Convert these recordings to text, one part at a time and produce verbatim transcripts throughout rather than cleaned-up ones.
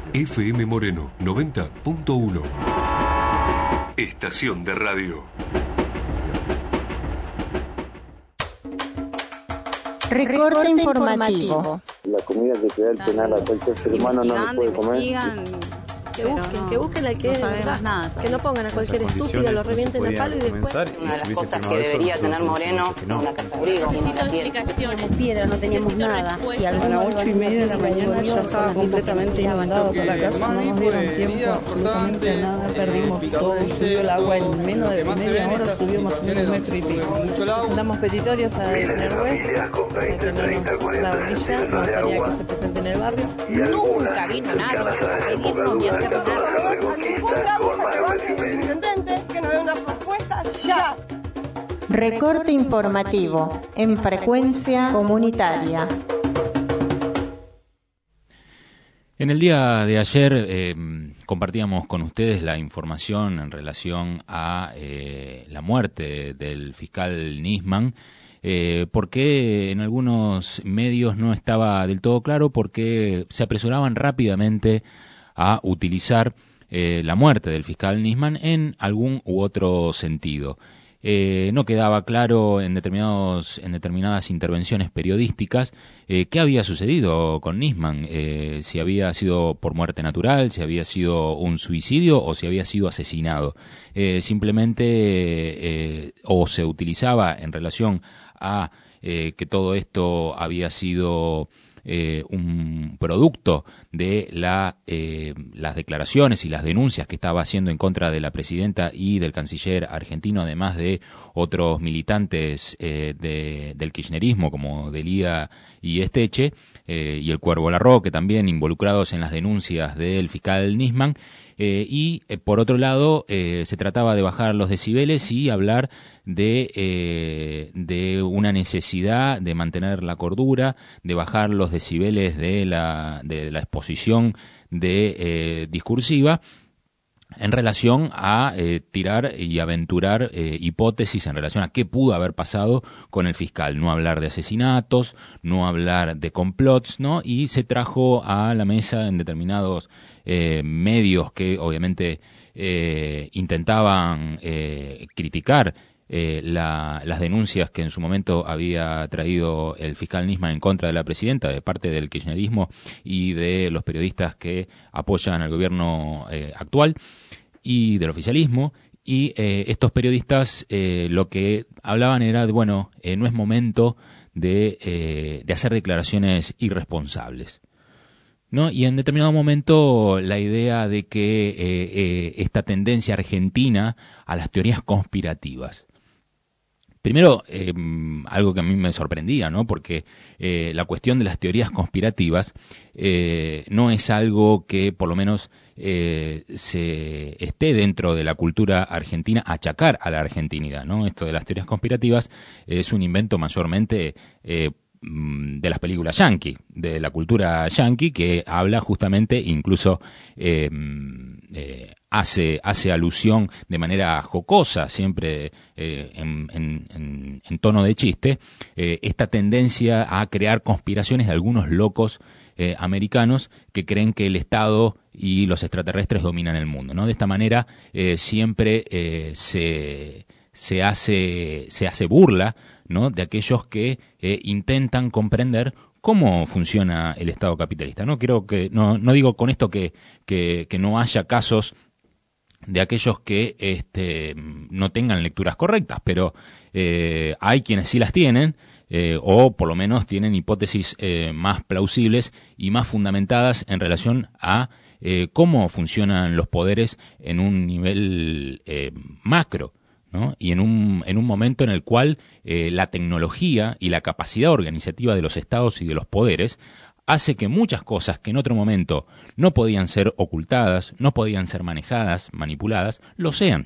F M Moreno noventa punto uno. Estación de radio. Recorte informativo. La comida que te da el penal a cualquier ser humano no lo puede comer. Que busquen, que busquen al que no es verdad, nada, que no pongan a cualquier estúpido, lo revienten a palo y después. Una de las cosas que debería tener Moreno, una casa de abrigo, Teníamos piedra, no teníamos nada. Si a las ocho y media de la mañana ya estaba completamente inundado toda la casa, no nos dieron tiempo absolutamente a nada, perdimos todo, subió el agua en menos de media hora, subió más o menos un metro y pico. Presentamos petitorios al señor juez, o sea que no nos da orilla, nos gustaría que se presente en el barrio. Nunca vino nadie a pedirnos ni a hacer nada. Intendente, que nos dé una propuesta ya. Recorte informativo en frecuencia comunitaria. En el día de ayer eh, compartíamos con ustedes la información en relación a eh, la muerte del fiscal Nisman, eh, porque en algunos medios no estaba del todo claro, porque se apresuraban rápidamente a utilizar eh, la muerte del fiscal Nisman en algún u otro sentido. Eh, no quedaba claro en determinados en determinadas intervenciones periodísticas eh, qué había sucedido con Nisman, eh, si había sido por muerte natural, si había sido un suicidio o si había sido asesinado. Eh, simplemente eh, o se utilizaba en relación a eh, que todo esto había sido Eh, un producto de la, eh, las declaraciones y las denuncias que estaba haciendo en contra de la presidenta y del canciller argentino, además de otros militantes eh, de, del kirchnerismo como Delía y Esteche, eh, y el Cuervo Larroque también involucrados en las denuncias del fiscal Nisman. Eh, y eh, por otro lado eh, se trataba de bajar los decibeles y hablar de, eh, de una necesidad de mantener la cordura, de bajar los decibeles de la, de la exposición de eh, discursiva en relación a eh, tirar y aventurar eh, hipótesis en relación a qué pudo haber pasado con el fiscal. No hablar de asesinatos, no hablar de complots, ¿no? Y se trajo a la mesa en determinados eh, medios que obviamente eh, intentaban eh, criticar Eh, la, las denuncias que en su momento había traído el fiscal Nisman en contra de la presidenta de parte del kirchnerismo y de los periodistas que apoyan al gobierno eh, actual y del oficialismo. Y eh, estos periodistas eh, lo que hablaban era de, bueno, eh, no es momento de, eh, de hacer declaraciones irresponsables, ¿no? Y en determinado momento la idea de que eh, eh, esta tendencia argentina a las teorías conspirativas. Primero, eh, algo que a mí me sorprendía, ¿no? Porque eh, la cuestión de las teorías conspirativas eh, no es algo que por lo menos eh, se esté dentro de la cultura argentina achacar a la argentinidad, ¿no? Esto de las teorías conspirativas es un invento mayormente eh, de las películas yankee, de la cultura yankee, que habla justamente, incluso eh, eh, hace hace alusión de manera jocosa, siempre eh, en, en, en tono de chiste, eh, esta tendencia a crear conspiraciones de algunos locos eh, americanos que creen que el Estado y los extraterrestres dominan el mundo, ¿no? De esta manera eh, siempre eh, se se hace se hace burla, ¿no?, de aquellos que eh, intentan comprender cómo funciona el Estado capitalista. No quiero que no no digo con esto que que, que no haya casos de aquellos que este, no tengan lecturas correctas, pero eh, hay quienes sí las tienen, eh, o por lo menos tienen hipótesis eh, más plausibles y más fundamentadas en relación a eh, cómo funcionan los poderes en un nivel eh, macro, ¿no? Y en un, en un momento en el cual eh, la tecnología y la capacidad organizativa de los estados y de los poderes hace que muchas cosas que en otro momento no podían ser ocultadas, no podían ser manejadas, manipuladas, lo sean.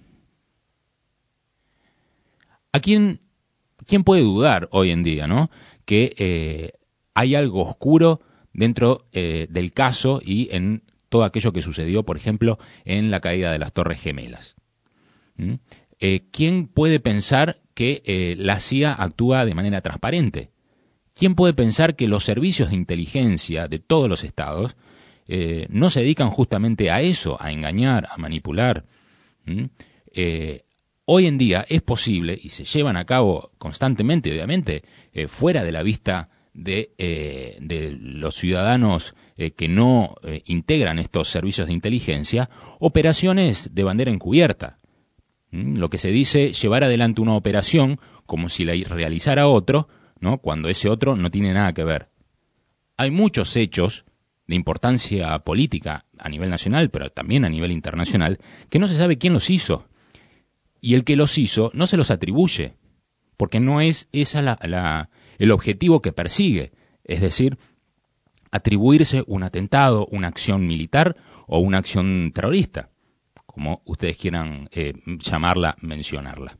¿A quién, quién puede dudar hoy en día, ¿no?, que eh, hay algo oscuro dentro eh, del caso y en todo aquello que sucedió, por ejemplo, en la caída de las Torres Gemelas? ¿Mm? Eh, ¿Quién puede pensar que eh, la C I A actúa de manera transparente? ¿Quién puede pensar que los servicios de inteligencia de todos los estados eh, no se dedican justamente a eso, a engañar, a manipular. ¿Mm? Eh, hoy en día es posible, y se llevan a cabo constantemente, obviamente, eh, fuera de la vista de, eh, de los ciudadanos eh, que no eh, integran estos servicios de inteligencia, operaciones de bandera encubierta. ¿Mm? Lo que se dice, llevar adelante una operación como si la realizara otro, ¿no? Cuando ese otro no tiene nada que ver. Hay muchos hechos de importancia política a nivel nacional, pero también a nivel internacional, que no se sabe quién los hizo. Y el que los hizo no se los atribuye, porque no es esa la, la, el objetivo que persigue, es decir, atribuirse un atentado, una acción militar o una acción terrorista, como ustedes quieran eh, llamarla, mencionarla.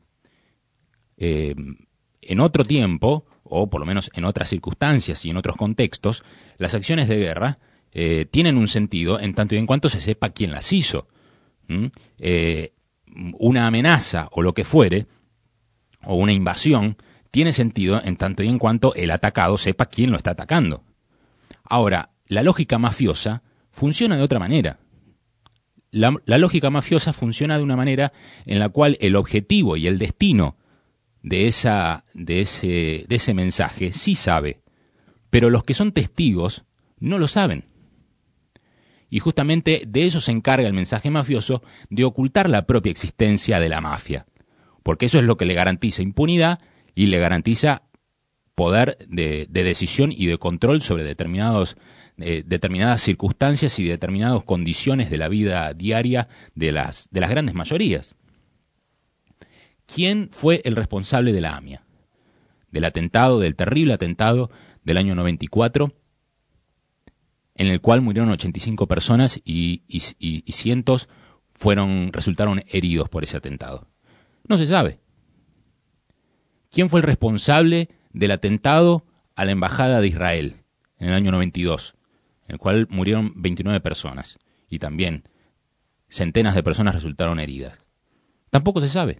Eh, en otro tiempo, o por lo menos en otras circunstancias y en otros contextos, las acciones de guerra eh, tienen un sentido en tanto y en cuanto se sepa quién las hizo. ¿Mm? Eh, una amenaza o lo que fuere, o una invasión, tiene sentido en tanto y en cuanto el atacado sepa quién lo está atacando. Ahora, la lógica mafiosa funciona de otra manera. La, la lógica mafiosa funciona de una manera en la cual el objetivo y el destino de, esa, de, ese, de ese mensaje sí sabe, pero los que son testigos no lo saben. Y justamente de eso se encarga el mensaje mafioso, de ocultar la propia existencia de la mafia, porque eso es lo que le garantiza impunidad y le garantiza poder de, de decisión y de control sobre determinados, eh, determinadas circunstancias y determinadas condiciones de la vida diaria de las, de las grandes mayorías. ¿Quién fue el responsable de la AMIA? Del atentado, del terrible atentado del año noventa y cuatro, en el cual murieron ochenta y cinco personas y, y, y, y cientos fueron, resultaron heridos por ese atentado. No se sabe. ¿Quién fue el responsable del atentado a la Embajada de Israel en el año noventa y dos, en el cual murieron veintinueve personas y también centenas de personas resultaron heridas? Tampoco se sabe.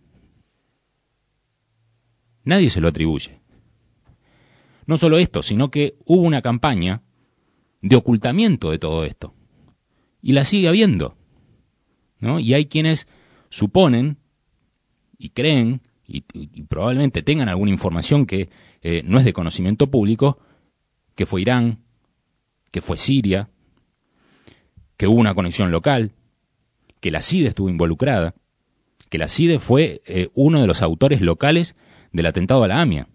Nadie se lo atribuye. No solo esto, sino que hubo una campaña de ocultamiento de todo esto. Y la sigue habiendo, ¿no? Y hay quienes suponen y creen, y, y probablemente tengan alguna información que eh, no es de conocimiento público, que fue Irán, que fue Siria, que hubo una conexión local, que la C I D E estuvo involucrada, que la C I D E fue eh, uno de los autores locales del atentado a la AMIA.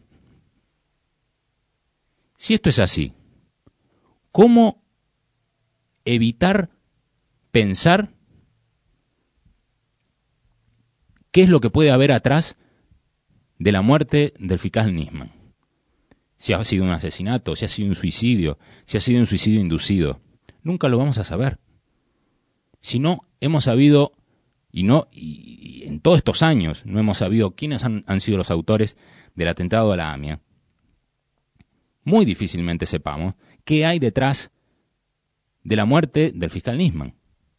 Si esto es así, ¿cómo evitar pensar qué es lo que puede haber atrás de la muerte del fiscal Nisman? Si ha sido un asesinato, si ha sido un suicidio, si ha sido un suicidio inducido, nunca lo vamos a saber. Si no hemos sabido, y no y, y en todos estos años no hemos sabido quiénes han, han sido los autores del atentado a la AMIA, muy difícilmente sepamos qué hay detrás de la muerte del fiscal Nisman.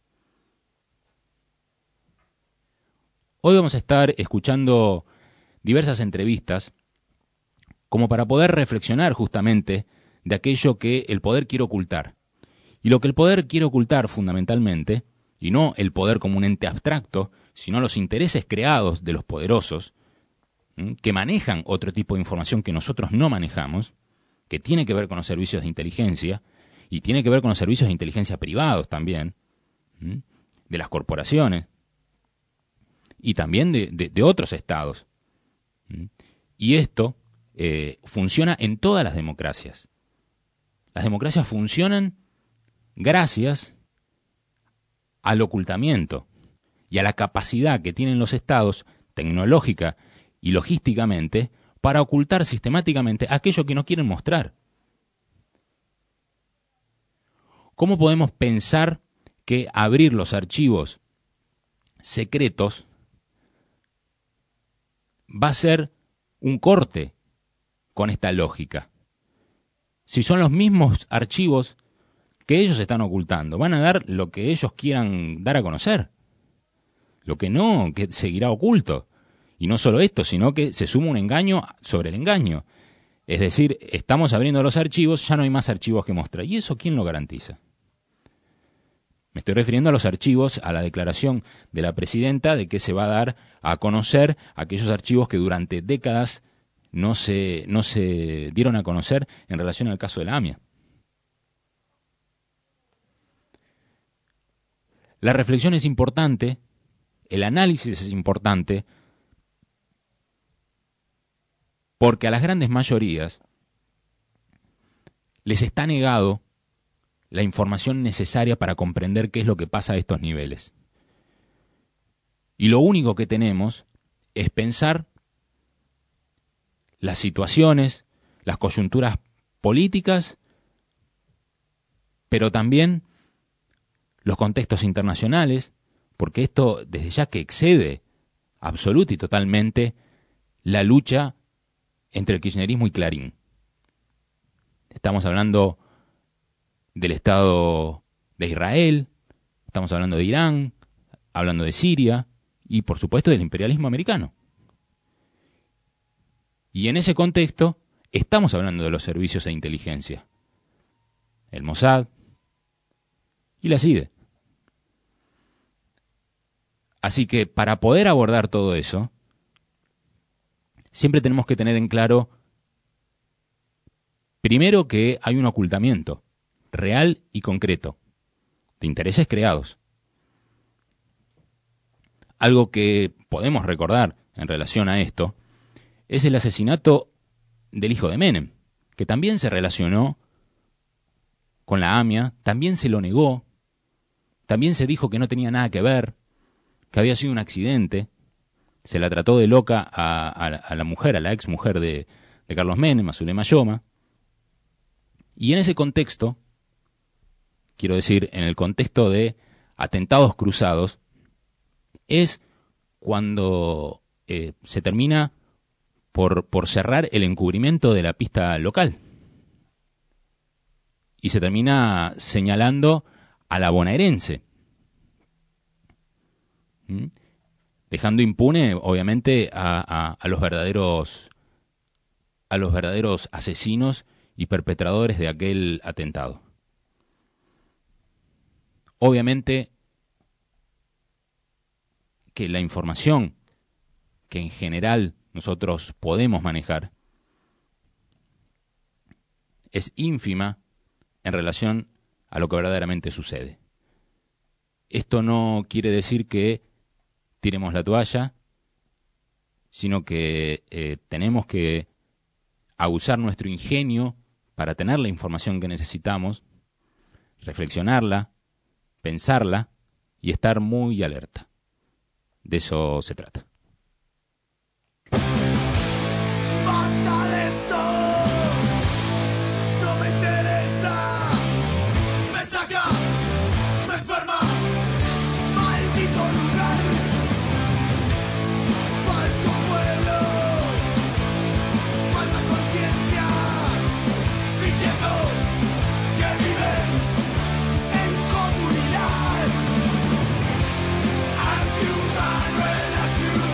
Hoy vamos a estar escuchando diversas entrevistas como para poder reflexionar justamente de aquello que el poder quiere ocultar. Y lo que el poder quiere ocultar fundamentalmente, y no el poder como un ente abstracto, sino los intereses creados de los poderosos, ¿m? que manejan otro tipo de información que nosotros no manejamos, que tiene que ver con los servicios de inteligencia, y tiene que ver con los servicios de inteligencia privados también, ¿m? de las corporaciones, y también de, de, de otros estados. ¿m? Y esto eh, funciona en todas las democracias. Las democracias funcionan gracias al ocultamiento y a la capacidad que tienen los estados, tecnológica y logísticamente, para ocultar sistemáticamente aquello que no quieren mostrar. ¿Cómo podemos pensar que abrir los archivos secretos va a ser un corte con esta lógica? Si son los mismos archivos que ellos están ocultando, van a dar lo que ellos quieran dar a conocer. Lo que no, que seguirá oculto. Y no solo esto, sino que se suma un engaño sobre el engaño. Es decir, estamos abriendo los archivos, ya no hay más archivos que mostrar. ¿Y eso quién lo garantiza? Me estoy refiriendo a los archivos, a la declaración de la presidenta de que se va a dar a conocer aquellos archivos que durante décadas no se, no se dieron a conocer en relación al caso de la AMIA. La reflexión es importante, el análisis es importante, porque a las grandes mayorías les está negado la información necesaria para comprender qué es lo que pasa a estos niveles. Y lo único que tenemos es pensar las situaciones, las coyunturas políticas, pero también los contextos internacionales, porque esto desde ya que excede absoluta y totalmente la lucha entre el kirchnerismo y Clarín. Estamos hablando del Estado de Israel, estamos hablando de Irán, hablando de Siria y por supuesto del imperialismo americano. Y en ese contexto estamos hablando de los servicios de inteligencia, el Mossad y la C I D E. Así que para poder abordar todo eso, siempre tenemos que tener en claro, primero, que hay un ocultamiento real y concreto de intereses creados. Algo que podemos recordar en relación a esto es el asesinato del hijo de Menem, que también se relacionó con la AMIA, también se lo negó, también se dijo que no tenía nada que ver, que había sido un accidente, se la trató de loca a, a, a la mujer, a la ex mujer de, de Carlos Menem, a Zulema Yoma, y en ese contexto, quiero decir, en el contexto de atentados cruzados, es cuando eh, se termina por, por cerrar el encubrimiento de la pista local. Y se termina señalando a la bonaerense. ¿Mm? Dejando impune, obviamente, a, a, a los verdaderos, a los verdaderos asesinos y perpetradores de aquel atentado. Obviamente que la información que en general nosotros podemos manejar es ínfima en relación a lo que verdaderamente sucede. Esto no quiere decir que tiremos la toalla, sino que eh, tenemos que usar nuestro ingenio para tener la información que necesitamos, reflexionarla, pensarla y estar muy alerta. De eso se trata. Basta de esto, no me interesa, me saca, me enferma, maldito lugar, falso pueblo, falsa conciencia, fingiendo que viven en comunidad, antihumano en la ciudad.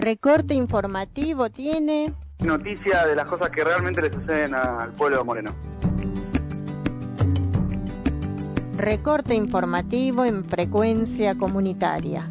Recorte informativo tiene... Noticia de las cosas que realmente le suceden al pueblo de Moreno. Recorte informativo en frecuencia comunitaria.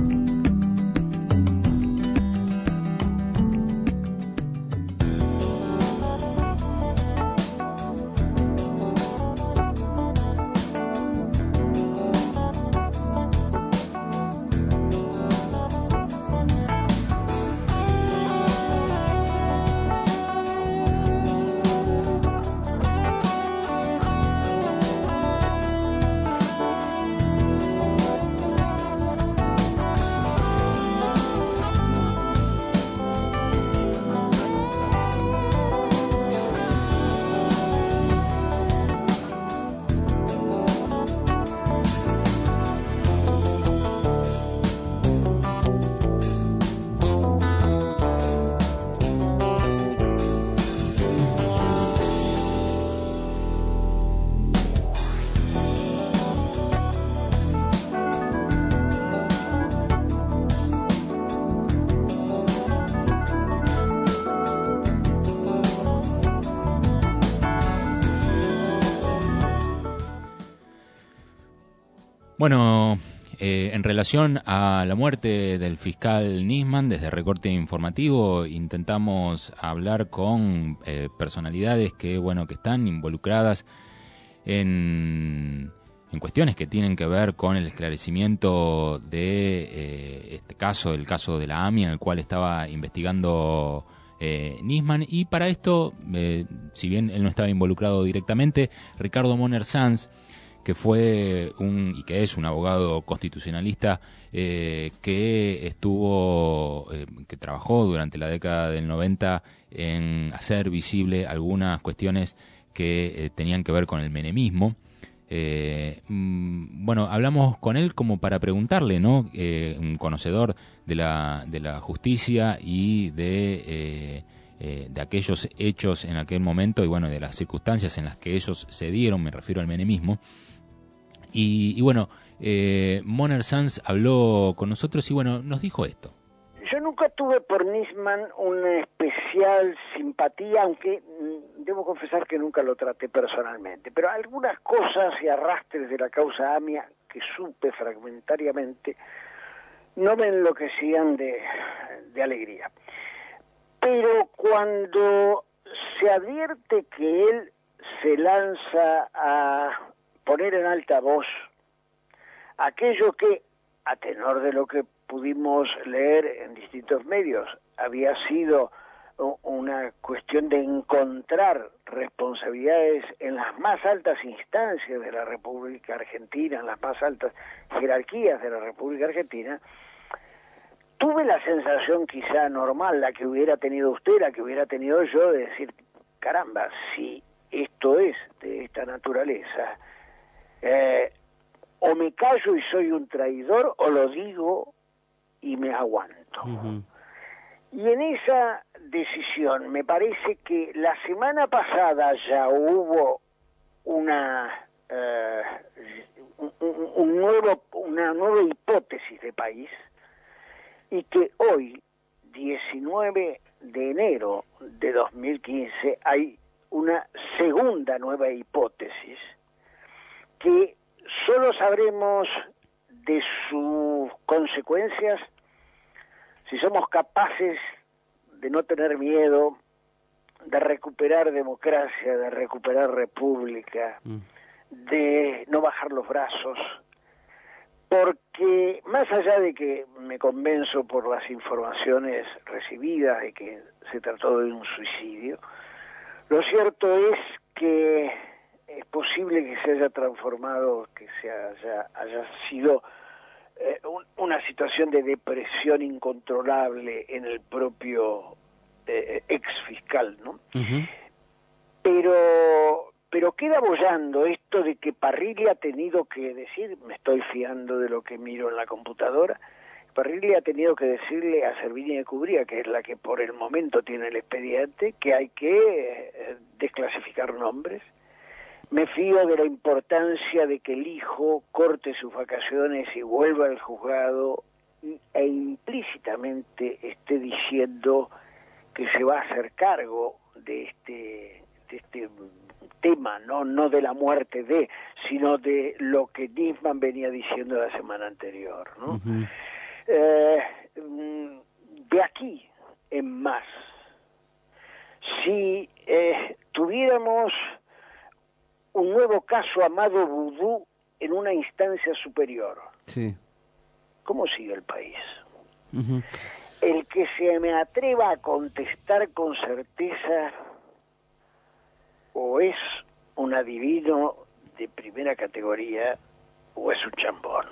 Bueno, eh, en relación a la muerte del fiscal Nisman, desde Recorte Informativo intentamos hablar con eh, personalidades que, bueno, que están involucradas en, en cuestiones que tienen que ver con el esclarecimiento de eh, este caso, el caso de la A M I, en el cual estaba investigando eh, Nisman. Y para esto, eh, si bien él no estaba involucrado directamente, Ricardo Moner Sanz, que fue un y que es un abogado constitucionalista eh, que estuvo eh, que trabajó durante la década del noventa en hacer visible algunas cuestiones que eh, tenían que ver con el menemismo. Eh, mm, bueno, hablamos con él como para preguntarle, ¿no? Eh, un conocedor de la de la justicia y de eh, eh, de aquellos hechos en aquel momento y bueno, de las circunstancias en las que ellos se dieron, me refiero al menemismo. Y, y bueno, eh, Moner Sanz habló con nosotros y bueno, nos dijo esto. Yo nunca tuve por Nisman una especial simpatía, aunque mm, debo confesar que nunca lo traté personalmente, pero algunas cosas y arrastres de la causa AMIA que supe fragmentariamente no me enloquecían de, de alegría. Pero cuando se advierte que él se lanza a poner en alta voz aquello que, a tenor de lo que pudimos leer en distintos medios, había sido una cuestión de encontrar responsabilidades en las más altas instancias de la República Argentina, en las más altas jerarquías de la República Argentina, tuve la sensación quizá normal, la que hubiera tenido usted, la que hubiera tenido yo, de decir, caramba, si esto es de esta naturaleza, Eh, o me callo y soy un traidor, o lo digo y me aguanto. Uh-huh. Y en esa decisión me parece que la semana pasada ya hubo una eh, un, un nuevo, una nueva hipótesis de país, y que hoy, diecinueve de enero de dos mil quince, hay una segunda nueva hipótesis que solo sabremos de sus consecuencias si somos capaces de no tener miedo, de recuperar democracia, de recuperar república, mm. de no bajar los brazos, porque más allá de que me convenzo por las informaciones recibidas de que se trató de un suicidio, lo cierto es que es posible que se haya transformado, que se haya, haya sido eh, un, una situación de depresión incontrolable en el propio eh, ex fiscal, ¿no? Uh-huh. Pero, pero queda bollando esto de que Parrilli ha tenido que decir, me estoy fiando de lo que miro en la computadora, Parrilli ha tenido que decirle a Servini de Cubría, que es la que por el momento tiene el expediente, que hay que eh, desclasificar nombres. Me fío de la importancia de que el hijo corte sus vacaciones y vuelva al juzgado e implícitamente esté diciendo que se va a hacer cargo de este, de este tema, no, no de la muerte de, sino de lo que Nisman venía diciendo la semana anterior, ¿no? Uh-huh. Eh, de aquí en más, si eh, tuviéramos un nuevo caso Amado Vudú en una instancia superior, sí. ¿Cómo sigue el país? Uh-huh. El que se me atreva a contestar con certeza o es un adivino de primera categoría o es un chambón.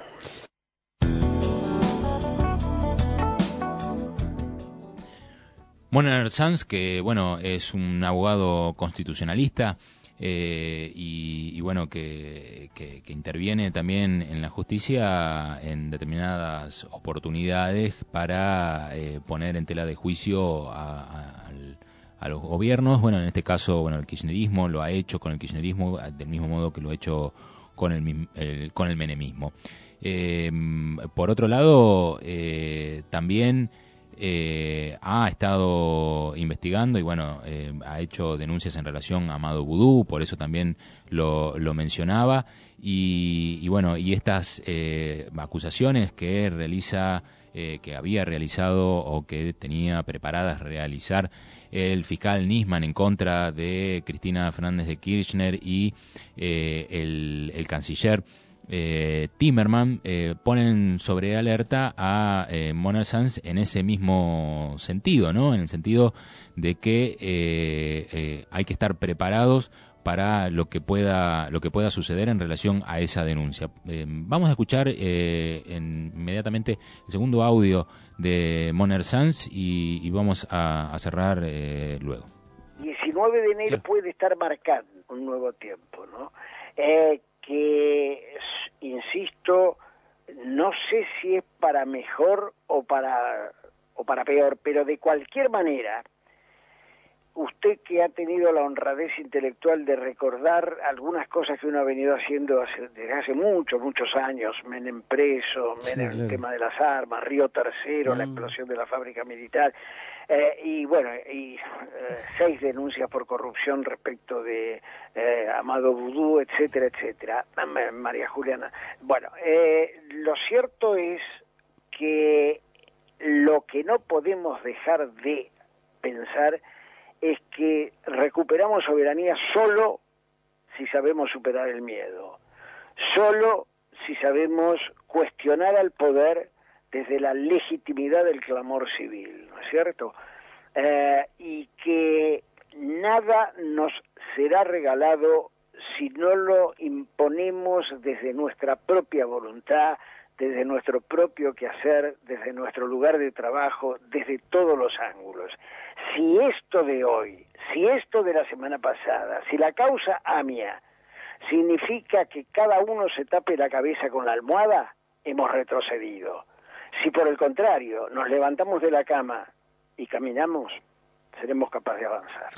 Moner Sanz, que bueno, es un abogado constitucionalista, Eh, y, y bueno, que, que, que interviene también en la justicia en determinadas oportunidades para eh, poner en tela de juicio a, a, a los gobiernos. Bueno, en este caso, bueno, el kirchnerismo lo ha hecho con el kirchnerismo del mismo modo que lo ha hecho con el, el con el menemismo. Eh, por otro lado, eh, también Eh, ha estado investigando y bueno, eh, ha hecho denuncias en relación a Amado Vudú, por eso también lo, lo mencionaba, y, y bueno, y estas eh, acusaciones que realiza, eh, que había realizado o que tenía preparadas realizar el fiscal Nisman en contra de Cristina Fernández de Kirchner y eh, el, el canciller Eh, Timerman, eh, ponen sobre alerta a eh, Moner Sanz en ese mismo sentido, ¿no? En el sentido de que eh, eh, hay que estar preparados para lo que pueda lo que pueda suceder en relación a esa denuncia. Eh, vamos a escuchar eh, en, inmediatamente el segundo audio de Moner Sanz y, y vamos a, a cerrar eh, luego. diecinueve de enero sí. Puede estar marcando un nuevo tiempo, ¿no? Eh, que, insisto, no sé si es para mejor o para o para peor, pero de cualquier manera, usted que ha tenido la honradez intelectual de recordar algunas cosas que uno ha venido haciendo hace, desde hace muchos, muchos años, Menem preso, Menem sí, claro. El tema de las armas, Río Tercero, mm. la explosión de la fábrica militar, eh, y bueno, y eh, seis denuncias por corrupción respecto de eh, Amado Vudú, etcétera, etcétera, María Juliana. Bueno, eh, lo cierto es que lo que no podemos dejar de pensar es que recuperamos soberanía solo si sabemos superar el miedo, solo si sabemos cuestionar al poder desde la legitimidad del clamor civil, ¿no es cierto? Eh, y que nada nos será regalado si no lo imponemos desde nuestra propia voluntad, desde nuestro propio quehacer, desde nuestro lugar de trabajo, desde todos los ángulos. Si esto de hoy, si esto de la semana pasada, si la causa AMIA significa que cada uno se tape la cabeza con la almohada, hemos retrocedido. Si por el contrario nos levantamos de la cama y caminamos, seremos capaces de avanzar.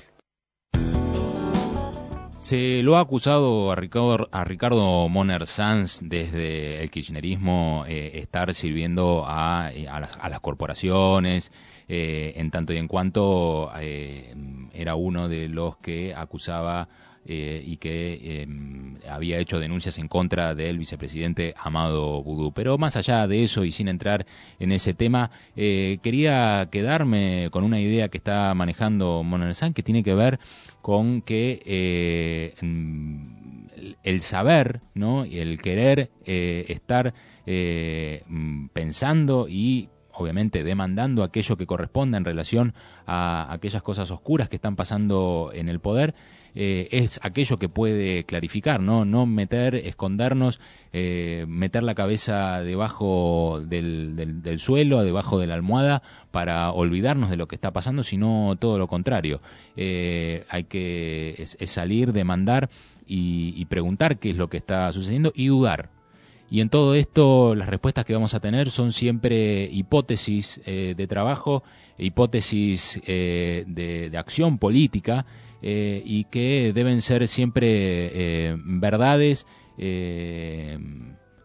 Se lo ha acusado a Ricardo, a Ricardo Moner Sanz desde el kirchnerismo eh, estar sirviendo a, a, las, a las corporaciones, eh, en tanto y en cuanto eh, era uno de los que acusaba eh, y que eh, había hecho denuncias en contra del vicepresidente Amado Vudú. Pero más allá de eso y sin entrar en ese tema, eh, quería quedarme con una idea que está manejando Moner Sanz, que tiene que ver con que eh, el saber, ¿no? Y el querer eh, estar eh, pensando y obviamente demandando aquello que corresponda en relación a aquellas cosas oscuras que están pasando en el poder, eh, es aquello que puede clarificar, no no meter, escondernos, eh, meter la cabeza debajo del, del, del suelo, debajo de la almohada para olvidarnos de lo que está pasando, sino todo lo contrario. Eh, hay que es, es salir, demandar y, y preguntar qué es lo que está sucediendo y dudar. Y en todo esto las respuestas que vamos a tener son siempre hipótesis eh, de trabajo, hipótesis eh, de, de acción política eh, y que deben ser siempre eh, verdades eh,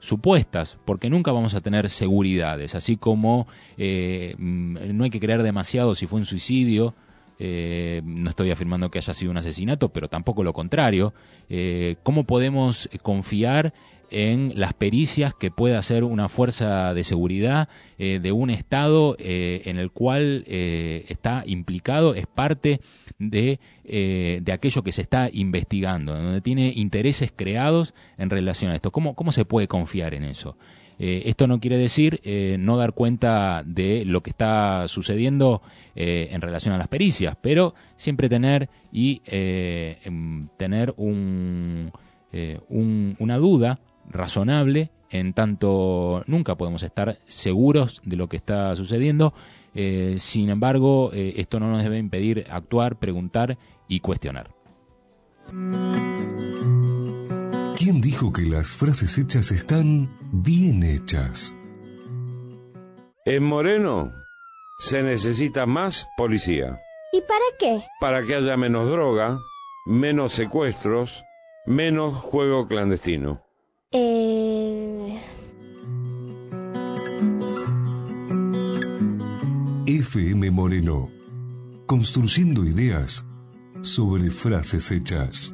supuestas, porque nunca vamos a tener seguridades, así como eh, no hay que creer demasiado si fue un suicidio. Eh, no estoy afirmando que haya sido un asesinato, pero tampoco lo contrario. Eh, ¿Cómo podemos confiar en las pericias que pueda hacer una fuerza de seguridad eh, de un Estado eh, en el cual eh, está implicado, es parte de, eh, de aquello que se está investigando, donde tiene intereses creados en relación a esto? ¿Cómo, cómo se puede confiar en eso? Eh, esto no quiere decir eh, no dar cuenta de lo que está sucediendo eh, en relación a las pericias, pero siempre tener y eh, tener un, eh, un, una duda razonable, en tanto nunca podemos estar seguros de lo que está sucediendo. Eh, sin embargo, eh, esto no nos debe impedir actuar, preguntar y cuestionar. ¿Quién dijo que las frases hechas están bien hechas? En Moreno se necesita más policía. ¿Y para qué? Para que haya menos droga, menos secuestros, menos juego clandestino. Eh... F M Moreno, construyendo ideas sobre frases hechas.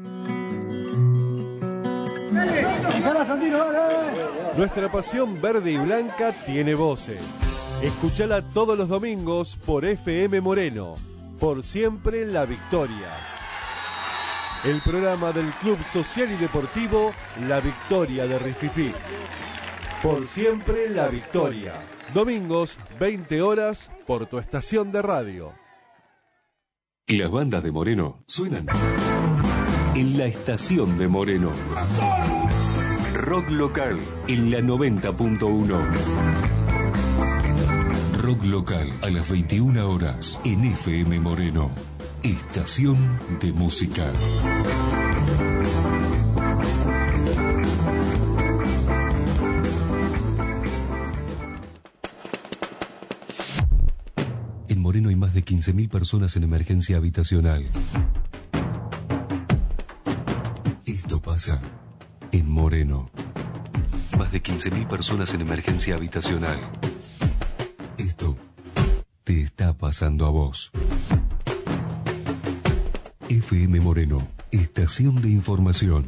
Nuestra pasión verde y blanca tiene voces. Escúchala todos los domingos por F M Moreno. Por siempre la victoria. El programa del Club Social y Deportivo La Victoria de Rififí. Por siempre la victoria. Domingos, veinte horas, por tu estación de radio. Y las bandas de Moreno suenan en la estación de Moreno. Rock local en la noventa punto uno. Rock local a las veintiuna horas en F M Moreno. Estación de música. En Moreno hay más de quince mil personas en emergencia habitacional. Esto pasa en Moreno. Más de quince mil personas en emergencia habitacional. Esto te está pasando a vos. F M Moreno, estación de información.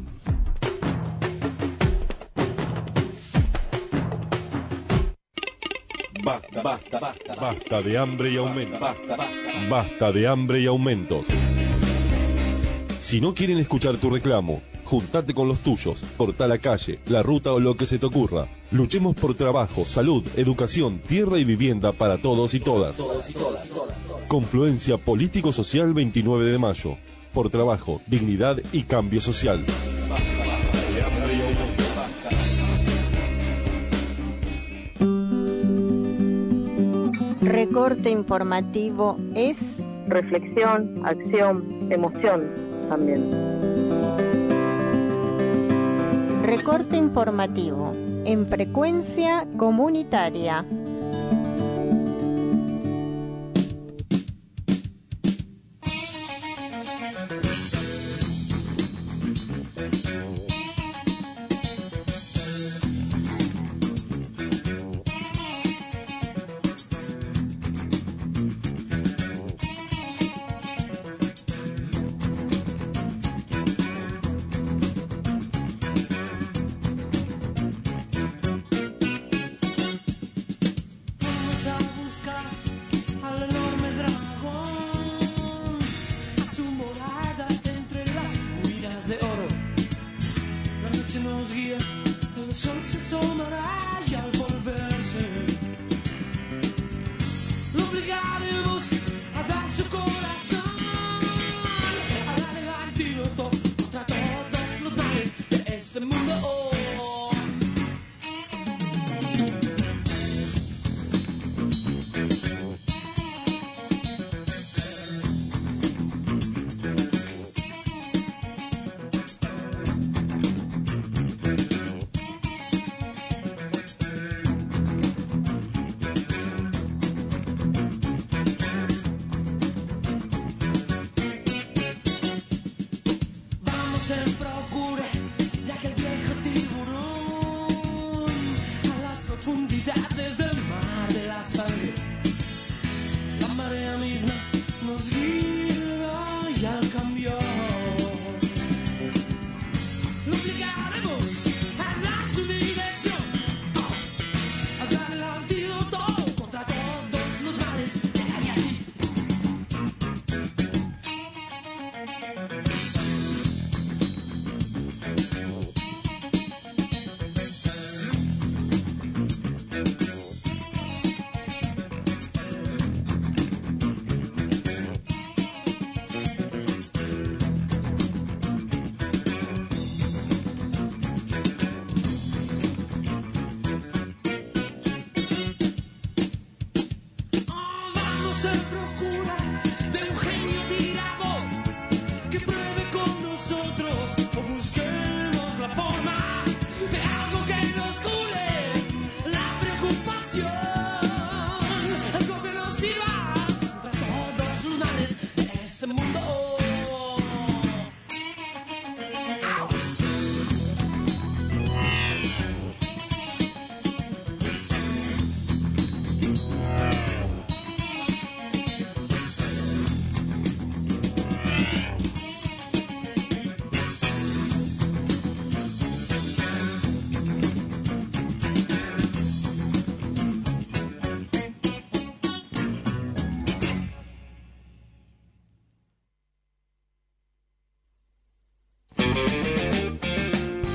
Basta, basta, basta. Basta de hambre y aumentos. Basta, basta. Basta de hambre y aumentos. Si no quieren escuchar tu reclamo, juntate con los tuyos, corta la calle, la ruta o lo que se te ocurra. Luchemos por trabajo, salud, educación, tierra y vivienda para todos y todas. Confluencia Político-Social veintinueve de mayo. Por trabajo, dignidad y cambio social. Recorte informativo es reflexión, acción, emoción también. Recorte informativo en frecuencia comunitaria.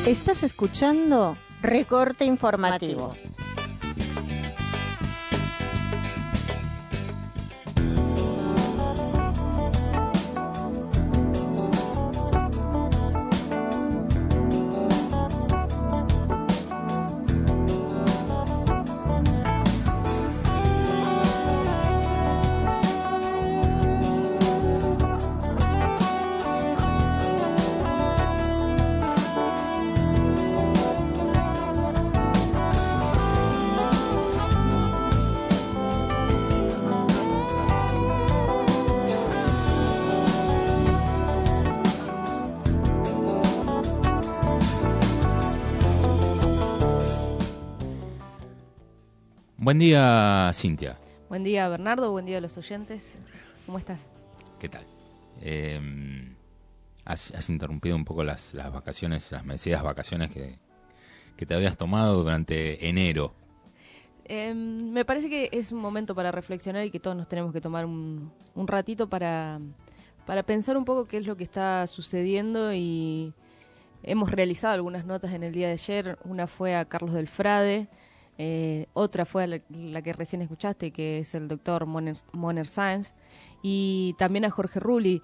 Estás escuchando Recorte Informativo. Buen día, Cintia. Buen día, Bernardo. Buen día a los oyentes. ¿Cómo estás? ¿Qué tal? Eh, has, has interrumpido un poco las, las vacaciones, las merecidas vacaciones que, que te habías tomado durante enero. Eh, me parece que es un momento para reflexionar y que todos nos tenemos que tomar un, un ratito para, para pensar un poco qué es lo que está sucediendo, y hemos realizado algunas notas en el día de ayer. Una fue a Carlos del Frade. Eh, otra fue la, la que recién escuchaste, que es el doctor Moner, Moner Sáenz, y también a Jorge Rulli.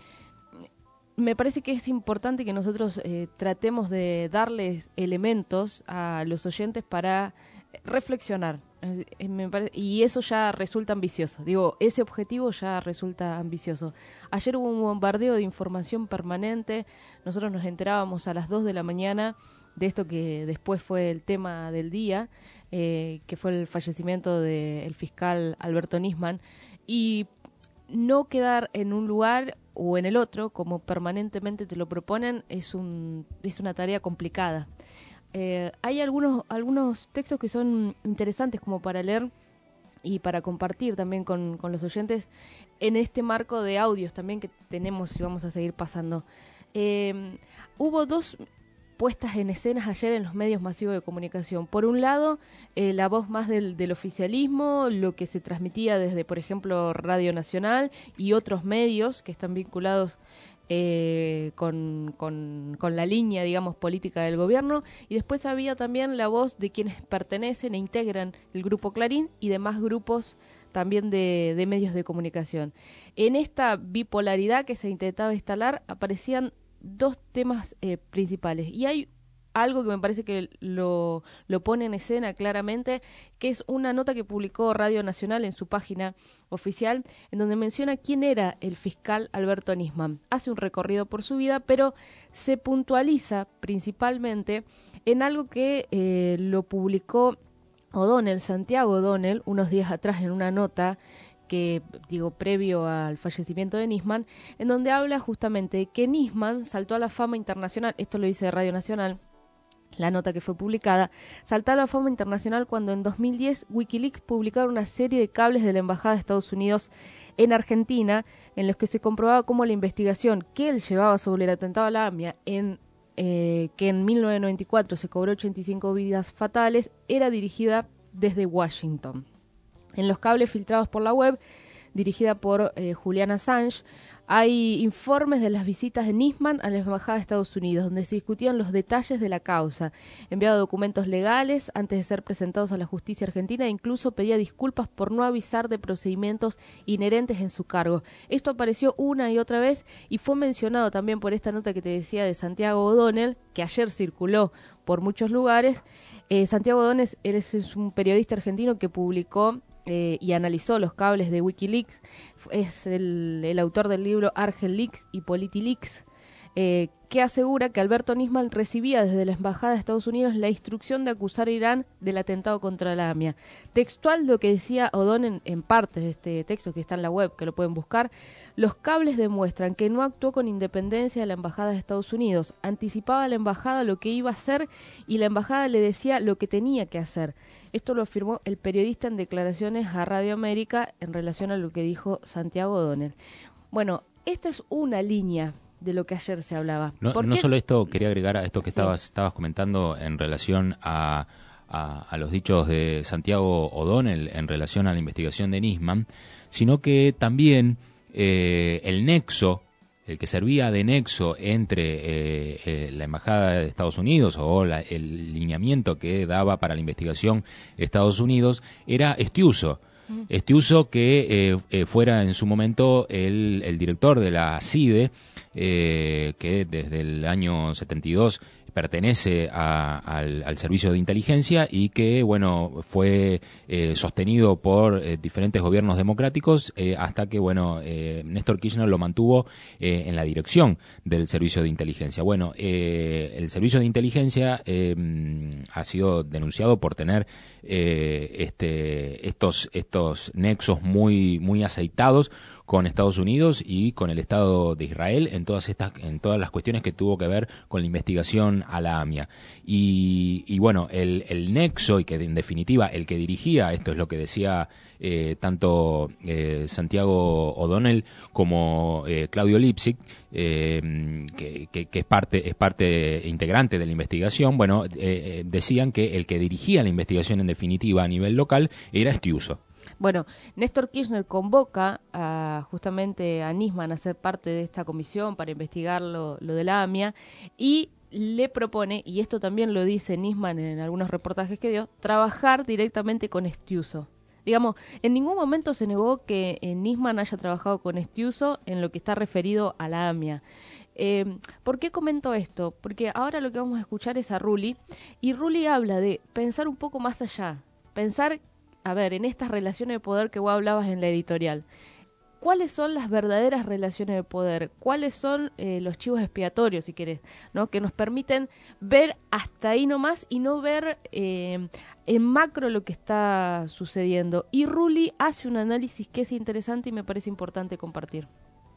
Me parece que es importante que nosotros eh, tratemos de darles elementos a los oyentes para reflexionar, eh, me pare- y eso ya resulta ambicioso. Digo, ese objetivo ya resulta ambicioso. Ayer hubo un bombardeo de información permanente. Nosotros nos enterábamos a las dos de la mañana de esto que después fue el tema del día, eh, que fue el fallecimiento del fiscal Alberto Nisman, y no quedar en un lugar o en el otro, como permanentemente te lo proponen, es un es una tarea complicada. Eh, hay algunos algunos textos que son interesantes como para leer y para compartir también con, con los oyentes en este marco de audios también que tenemos y vamos a seguir pasando. Eh, hubo dos puestas en escenas ayer en los medios masivos de comunicación. Por un lado, eh, la voz más del, del oficialismo, lo que se transmitía desde, por ejemplo, Radio Nacional y otros medios que están vinculados eh, con, con, con la línea, digamos, política del gobierno. Y después había también la voz de quienes pertenecen e integran el Grupo Clarín y demás grupos también de, de medios de comunicación. En esta bipolaridad que se intentaba instalar aparecían dos temas eh, principales, y hay algo que me parece que lo, lo pone en escena claramente, que es una nota que publicó Radio Nacional en su página oficial, en donde menciona quién era el fiscal Alberto Nisman. Hace un recorrido por su vida, pero se puntualiza principalmente en algo que eh, lo publicó O'Donnell, Santiago O'Donnell, unos días atrás en una nota que, digo, previo al fallecimiento de Nisman, en donde habla justamente de que Nisman saltó a la fama internacional. Esto lo dice Radio Nacional, la nota que fue publicada. Saltó a la fama internacional cuando en dos mil diez Wikileaks publicaron una serie de cables de la Embajada de Estados Unidos en Argentina, en los que se comprobaba cómo la investigación que él llevaba sobre el atentado a la AMIA, en, eh, que en mil novecientos noventa y cuatro se cobró ochenta y cinco vidas fatales, era dirigida desde Washington. En los cables filtrados por la web, dirigida por eh, Julian Assange, hay informes de las visitas de Nisman a la Embajada de Estados Unidos, donde se discutían los detalles de la causa. Enviaba documentos legales antes de ser presentados a la justicia argentina e incluso pedía disculpas por no avisar de procedimientos inherentes en su cargo. Esto apareció una y otra vez y fue mencionado también por esta nota que te decía de Santiago O'Donnell, que ayer circuló por muchos lugares. Eh, Santiago O'Donnell es, es un periodista argentino que publicó Eh, y analizó los cables de Wikileaks. Es el, el autor del libro ArgelLeaks y PolitiLeaks, eh, que asegura que Alberto Nisman recibía desde la Embajada de Estados Unidos la instrucción de acusar a Irán del atentado contra la AMIA. Textual lo que decía O'Donnell en, en partes de este texto que está en la web, que lo pueden buscar: los cables demuestran que no actuó con independencia de la Embajada de Estados Unidos, anticipaba a la Embajada lo que iba a hacer y la Embajada le decía lo que tenía que hacer. Esto lo afirmó el periodista en declaraciones a Radio América en relación a lo que dijo Santiago O'Donnell. Bueno, esta es una línea de lo que ayer se hablaba. No, no solo esto, quería agregar a esto que sí. estabas, estabas comentando en relación a, a, a los dichos de Santiago O'Donnell en relación a la investigación de Nisman, sino que también eh, el nexo el que servía de nexo entre eh, eh, la Embajada de Estados Unidos o la, el lineamiento que daba para la investigación Estados Unidos, era Estiuso. Estiuso que eh, eh, fuera en su momento el, el director de la C I D E, eh, que desde el año setenta y dos pertenece a, al, al servicio de inteligencia y que, bueno, fue eh, sostenido por eh, diferentes gobiernos democráticos eh, hasta que, bueno, eh, Néstor Kirchner lo mantuvo eh, en la dirección del servicio de inteligencia. Bueno, eh, el servicio de inteligencia eh, ha sido denunciado por tener eh, este, estos, estos nexos muy, muy aceitados con Estados Unidos y con el Estado de Israel en todas estas, en todas las cuestiones que tuvo que ver con la investigación a la AMIA. Y, y bueno, el, el nexo, y que en definitiva el que dirigía, esto es lo que decía eh, tanto eh, Santiago O'Donnell como eh, Claudio Lipsic, eh, que, que, que es parte, es parte integrante de la investigación, bueno, eh, decían que el que dirigía la investigación en definitiva a nivel local era Estiuso. Bueno, Néstor Kirchner convoca a, justamente a Nisman a ser parte de esta comisión para investigar lo, lo de la AMIA y le propone, y esto también lo dice Nisman en algunos reportajes que dio, trabajar directamente con Estiuso. Digamos, en ningún momento se negó que eh, Nisman haya trabajado con Estiuso en lo que está referido a la AMIA. Eh, ¿Por qué comento esto? Porque ahora lo que vamos a escuchar es a Rulli, y Rulli habla de pensar un poco más allá, pensar, a ver, en estas relaciones de poder que vos hablabas en la editorial, ¿cuáles son las verdaderas relaciones de poder? ¿Cuáles son eh, los chivos expiatorios, si querés, ¿no? Que nos permiten ver hasta ahí nomás y no ver eh, en macro lo que está sucediendo? Y Rulli hace un análisis que es interesante y me parece importante compartir.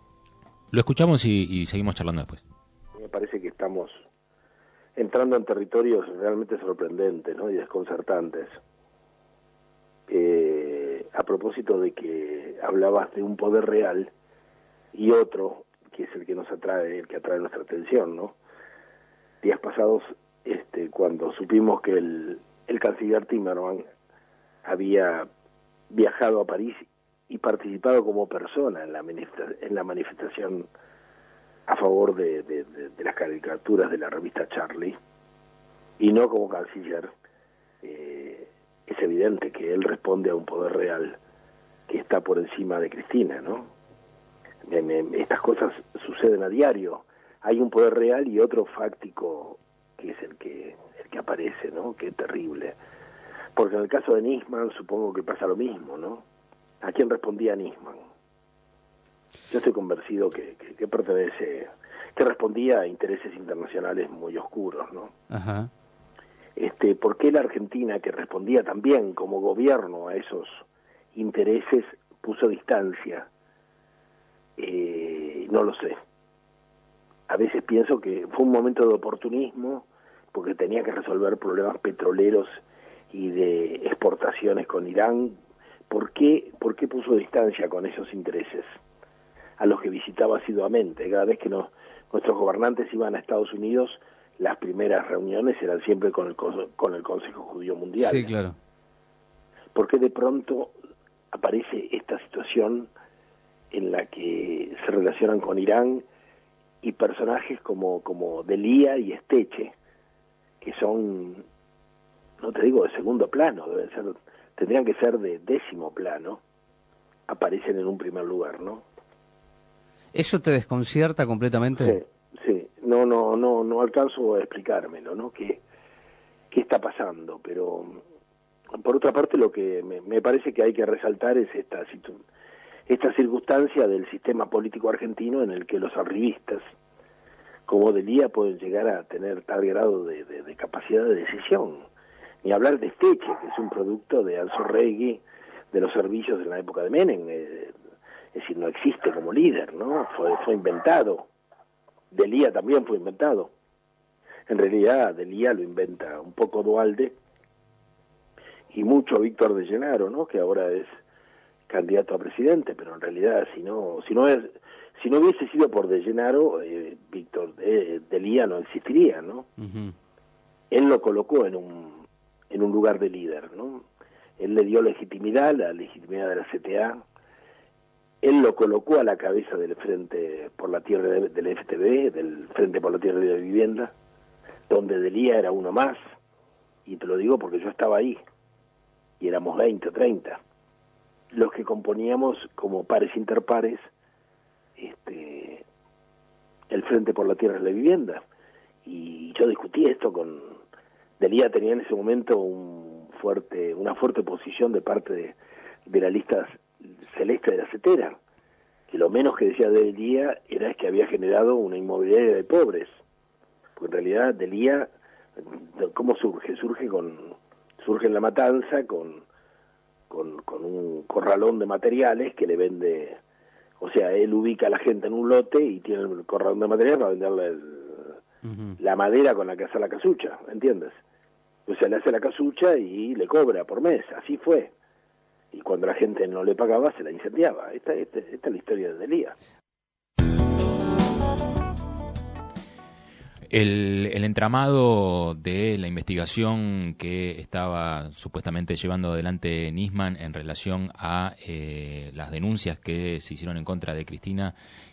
Lo escuchamos y, y seguimos charlando después. Me parece que estamos entrando en territorios realmente sorprendentes, ¿no? Y desconcertantes. Eh, a propósito de que hablabas de un poder real y otro que es el que nos atrae, el que atrae nuestra atención, ¿no? Días pasados, este, cuando supimos que el, el canciller Timmermans había viajado a París y participado como persona en la, en la manifestación a favor de, de, de, de las caricaturas de la revista Charlie, y no como canciller, eh, es evidente que él responde a un poder real que está por encima de Cristina, ¿no? Me, me, estas cosas suceden a diario. Hay un poder real y otro fáctico que es el que el que aparece, ¿no? Qué terrible. Porque en el caso de Nisman supongo que pasa lo mismo, ¿no? ¿A quién respondía Nisman? Yo estoy convencido que, que, que pertenece, que respondía a intereses internacionales muy oscuros, ¿no? Ajá. Este, ¿por qué la Argentina, que respondía también como gobierno a esos intereses, puso distancia? Eh, no lo sé. A veces pienso que fue un momento de oportunismo, porque tenía que resolver problemas petroleros y de exportaciones con Irán. ¿Por qué, por qué puso distancia con esos intereses a los que visitaba asiduamente? Cada vez que nos, nuestros gobernantes iban a Estados Unidos, las primeras reuniones eran siempre con el, con el Consejo Judío Mundial. Sí, claro. ¿Por qué de pronto aparece esta situación en la que se relacionan con Irán y personajes como, como Delia y Esteche, que son, no te digo de segundo plano, deben ser, tendrían que ser de décimo plano, aparecen en un primer lugar, ¿no? ¿Eso te desconcierta completamente? Sí, sí. No, no, no, no alcanzo a explicármelo, ¿no? ¿Qué, qué está pasando? Pero, por otra parte, lo que me, me parece que hay que resaltar es esta, esta circunstancia del sistema político argentino en el que los arribistas, como Delia, pueden llegar a tener tal grado de, de, de capacidad de decisión. Ni hablar de Esteche, que es un producto de Anzorregui, de los servicios en la época de Menem, eh, es decir, no existe como líder, ¿no? Fue, fue inventado. Delia también fue inventado. En realidad, Delia lo inventa un poco Duhalde y mucho Víctor de Llenaro, ¿no? Que ahora es candidato a presidente, pero en realidad, si no, si no es, si no hubiese sido por de Llenaro, eh, Víctor de, Delia no existiría, ¿no? Uh-huh. Él lo colocó en un en un lugar de líder, ¿no? Él le dio legitimidad, la legitimidad de la C T A, él lo colocó a la cabeza del Frente por la Tierra de, del F T V, del Frente por la Tierra de la Vivienda, donde Delía era uno más, y te lo digo porque yo estaba ahí, y éramos veinte o treinta, los que componíamos como pares interpares este, el Frente por la Tierra de la Vivienda, y yo discutí esto con... Delía tenía en ese momento un fuerte, una fuerte posición de parte de, de la lista celeste de la CETERA, que lo menos que decía Delía era que había generado una inmobiliaria de pobres, porque en realidad Delía, ¿cómo surge? Surge con surge en La Matanza con, con, con un corralón de materiales que le vende, o sea, él ubica a la gente en un lote y tiene el corralón de materiales para venderle el, uh-huh. la madera con la que hace la casucha, ¿entiendes? O sea, le hace la casucha y le cobra por mes, así fue. Y cuando la gente no le pagaba, se la incendiaba. Esta, esta, esta es la historia de Delía. El, el entramado de la investigación que estaba supuestamente llevando adelante Nisman en relación a eh, las denuncias que se hicieron en contra de Cristina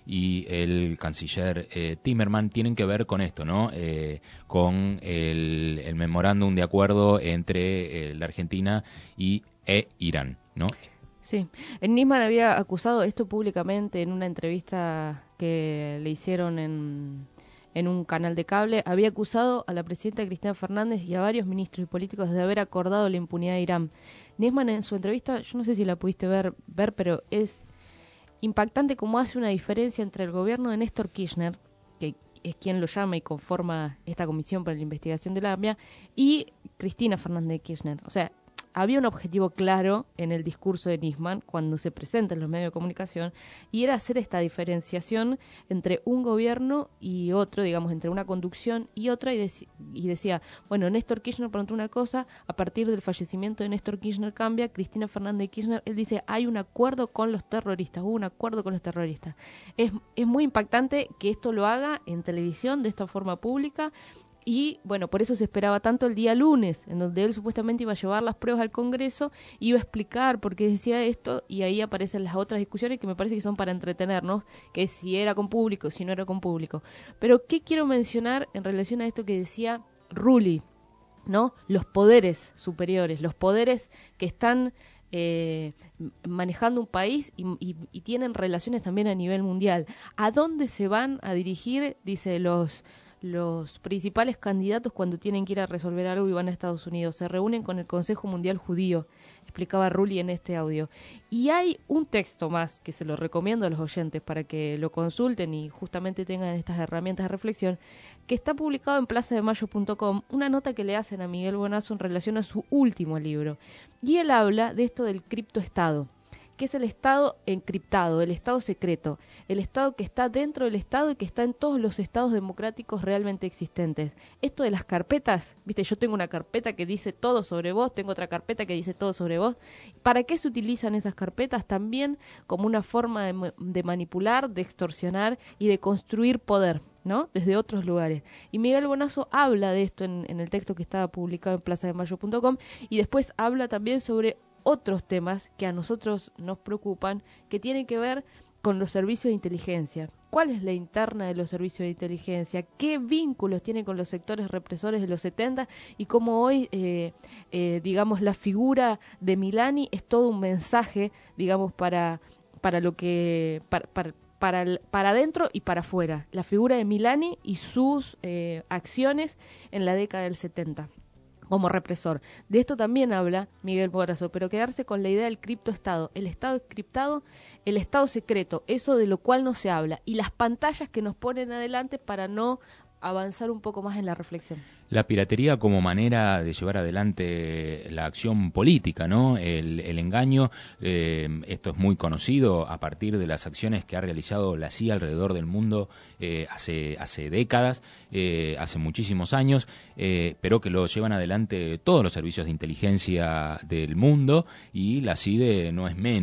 y el canciller eh, Timmermans tienen que ver con esto, ¿no? Eh, con el, el memorándum de acuerdo entre eh, la Argentina y e Irán, ¿no? Sí, Nisman había acusado esto públicamente en una entrevista que le hicieron en... en un canal de cable, había acusado a la presidenta Cristina Fernández y a varios ministros y políticos de haber acordado la impunidad de Irán. Nisman en su entrevista, yo no sé si la pudiste ver, ver pero es impactante cómo hace una diferencia entre el gobierno de Néstor Kirchner, que es quien lo llama y conforma esta comisión para la investigación de la AMIA, y Cristina Fernández de Kirchner. O sea, había un objetivo claro en el discurso de Nisman cuando se presenta en los medios de comunicación, y era hacer esta diferenciación entre un gobierno y otro, digamos, entre una conducción y otra, y, dec- y decía, bueno, Néstor Kirchner pronto una cosa, a partir del fallecimiento de Néstor Kirchner cambia, Cristina Fernández de Kirchner, él dice, hay un acuerdo con los terroristas, hubo un acuerdo con los terroristas. Es, es muy impactante que esto lo haga en televisión, de esta forma pública. Y, bueno, por eso se esperaba tanto el día lunes, en donde él supuestamente iba a llevar las pruebas al Congreso, iba a explicar por qué decía esto, y ahí aparecen las otras discusiones que me parece que son para entretenernos, que es si era con público, si no era con público. Pero, ¿qué quiero mencionar en relación a esto que decía Rulli, ¿no? Los poderes superiores, los poderes que están eh, manejando un país y, y, y tienen relaciones también a nivel mundial. ¿A dónde se van a dirigir, dice, los... los principales candidatos cuando tienen que ir a resolver algo y van a Estados Unidos? Se reúnen con el Consejo Mundial Judío, explicaba Rulli en este audio. Y hay un texto más que se lo recomiendo a los oyentes para que lo consulten y justamente tengan estas herramientas de reflexión, que está publicado en plaza de mayo punto com, una nota que le hacen a Miguel Bonazo en relación a su último libro. Y él habla de esto del criptoestado, que es el Estado encriptado, el Estado secreto, el Estado que está dentro del Estado y que está en todos los estados democráticos realmente existentes. Esto de las carpetas, viste, yo tengo una carpeta que dice todo sobre vos, tengo otra carpeta que dice todo sobre vos. ¿Para qué se utilizan esas carpetas? También como una forma de, de manipular, de extorsionar y de construir poder, ¿no? Desde otros lugares. Y Miguel Bonazo habla de esto en, en el texto que estaba publicado en plaza de mayo punto com, y después habla también sobre otros temas que a nosotros nos preocupan, que tienen que ver con los servicios de inteligencia. ¿Cuál es la interna de los servicios de inteligencia? ¿Qué vínculos tienen con los sectores represores de los setenta? Y cómo hoy, eh, eh, digamos, la figura de Milani es todo un mensaje, digamos, para, para lo que... Para, para, para, para adentro y para afuera. La figura de Milani y sus eh, acciones en la década del setenta. Como represor. De esto también habla Miguel Bonazo, pero quedarse con la idea del criptoestado, el Estado encriptado, el Estado secreto, eso de lo cual no se habla, y las pantallas que nos ponen adelante para no avanzar un poco más en la reflexión. La piratería como manera de llevar adelante la acción política, ¿no? El, el engaño, eh, esto es muy conocido a partir de las acciones que ha realizado la C I A alrededor del mundo eh, hace, hace décadas, eh, hace muchísimos años, eh, pero que lo llevan adelante todos los servicios de inteligencia del mundo, y la C I D E no es menos.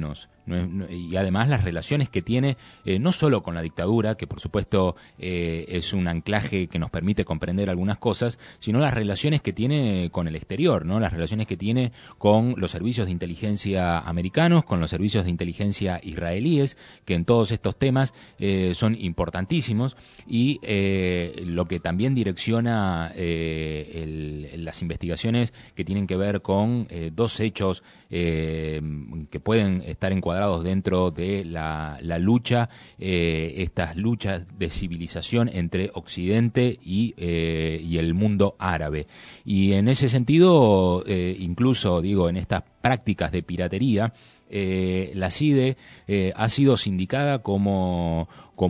No es, no, y además las relaciones que tiene, eh, no solo con la dictadura, que por supuesto eh, es un anclaje que nos permite comprender algunas cosas, sino las relaciones que tiene con el exterior, ¿no? Las relaciones que tiene con los servicios de inteligencia americanos, con los servicios de inteligencia israelíes, que en todos estos temas eh, son importantísimos, y eh, lo que también direcciona eh, el, las investigaciones que tienen que ver con eh, dos hechos eh, que pueden estar encuadrados dentro de la, la lucha, eh, estas luchas de civilización entre Occidente y, eh, y el mundo árabe. Y en ese sentido, eh, incluso, digo, en estas prácticas de piratería, eh, la C I D E eh, ha sido sindicada como,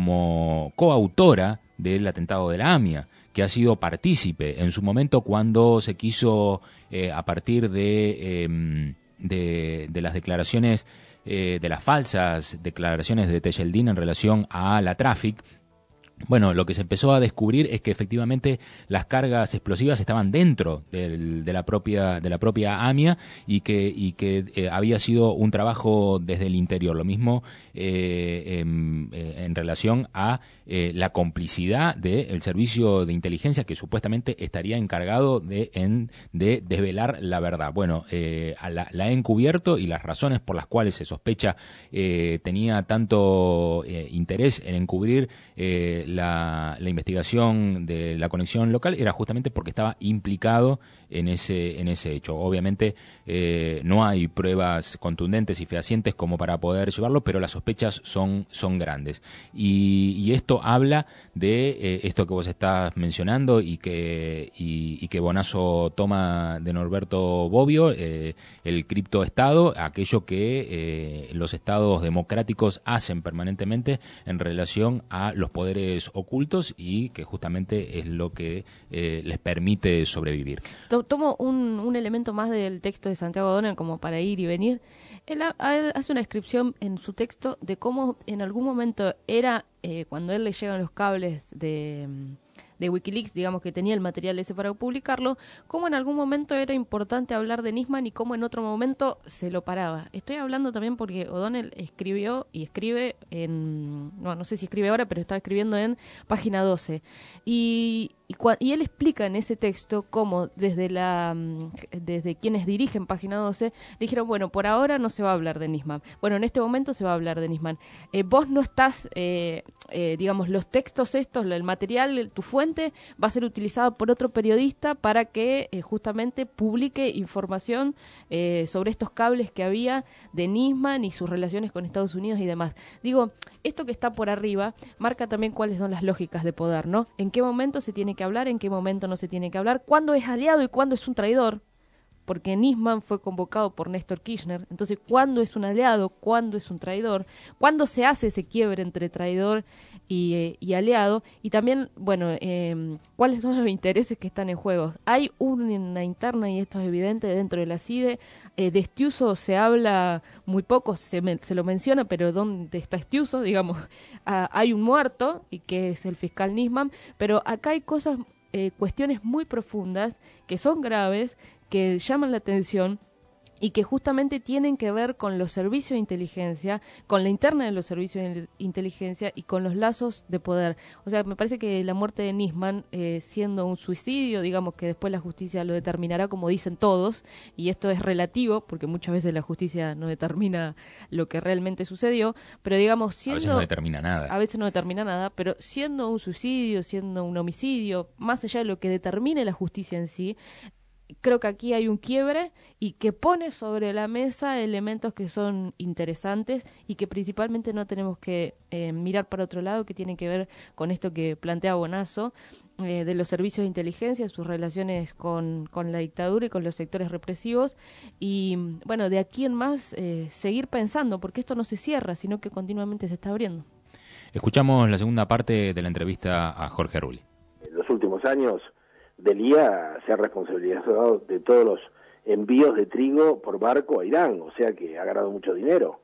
como coautora del atentado de la AMIA, que ha sido partícipe en su momento cuando se quiso, eh, a partir de, eh, de, de las declaraciones Eh, de las falsas declaraciones de Tejeldín en relación a la Traffic. Bueno, lo que se empezó a descubrir es que efectivamente las cargas explosivas estaban dentro del, de la propia de la propia AMIA y que y que eh, había sido un trabajo desde el interior. Lo mismo eh, en, en relación a eh, la complicidad del servicio de inteligencia que supuestamente estaría encargado de en, de desvelar la verdad. Bueno, eh, la, la he encubierto y las razones por las cuales se sospecha eh, tenía tanto eh, interés en encubrir eh, La, la investigación de la conexión local era justamente porque estaba implicado en ese en ese hecho. Obviamente eh, no hay pruebas contundentes y fehacientes como para poder llevarlo, pero las sospechas son son grandes. Y, y esto habla de eh, esto que vos estás mencionando y que y, y que Bonazo toma de Norberto Bobbio, eh, el criptoestado, aquello que eh, los estados democráticos hacen permanentemente en relación a los poderes ocultos y que justamente es lo que eh, les permite sobrevivir. Tomo un, un elemento más del texto de Santiago O'Donnell como para ir y venir. Él, ha, él hace una descripción en su texto de cómo en algún momento era, eh, cuando a él le llegan los cables de, de Wikileaks, digamos que tenía el material ese para publicarlo, cómo en algún momento era importante hablar de Nisman y cómo en otro momento se lo paraba. Estoy hablando también porque O'Donnell escribió y escribe en, no, no sé si escribe ahora, pero estaba escribiendo en Página doce. Y Y, y él explica en ese texto cómo desde la desde quienes dirigen Página doce dijeron, bueno, por ahora no se va a hablar de Nisman. Bueno, en este momento se va a hablar de Nisman. Eh, vos no estás, eh, eh, digamos, los textos estos, el material, tu fuente, va a ser utilizado por otro periodista para que eh, justamente publique información eh, sobre estos cables que había de Nisman y sus relaciones con Estados Unidos y demás. Digo, esto que está por arriba marca también cuáles son las lógicas de poder, ¿no? En qué momento se tiene que hablar, en qué momento no se tiene que hablar, cuándo es aliado y cuándo es un traidor, porque Nisman fue convocado por Néstor Kirchner. Entonces, ¿cuándo es un aliado? ¿Cuándo es un traidor? ¿Cuándo se hace ese quiebre entre traidor y, eh, y aliado? Y también, bueno, eh, ¿cuáles son los intereses que están en juego? Hay una interna, y esto es evidente, dentro de la C I D E. Eh, de Estiuso se habla muy poco, se, me, se lo menciona, pero ¿dónde está Estiuso? Digamos, ah, hay un muerto, y que es el fiscal Nisman, pero acá hay cosas, eh, cuestiones muy profundas, que son graves, que llaman la atención y que justamente tienen que ver con los servicios de inteligencia, con la interna de los servicios de inteligencia y con los lazos de poder. O sea, me parece que la muerte de Nisman, eh, siendo un suicidio, digamos que después la justicia lo determinará como dicen todos, y esto es relativo, porque muchas veces la justicia no determina lo que realmente sucedió, pero digamos, siendo... A veces no determina nada. A veces no determina nada, pero siendo un suicidio, siendo un homicidio, más allá de lo que determine la justicia en sí, creo que aquí hay un quiebre y que pone sobre la mesa elementos que son interesantes y que principalmente no tenemos que eh, mirar para otro lado, que tienen que ver con esto que plantea Bonazo, eh, de los servicios de inteligencia, sus relaciones con, con la dictadura y con los sectores represivos. Y bueno, de aquí en más eh, seguir pensando, porque esto no se cierra, sino que continuamente se está abriendo. Escuchamos la segunda parte de la entrevista a Jorge Rulli. En los últimos años, Delía se ha responsabilizado de todos los envíos de trigo por barco a Irán, o sea que ha ganado mucho dinero.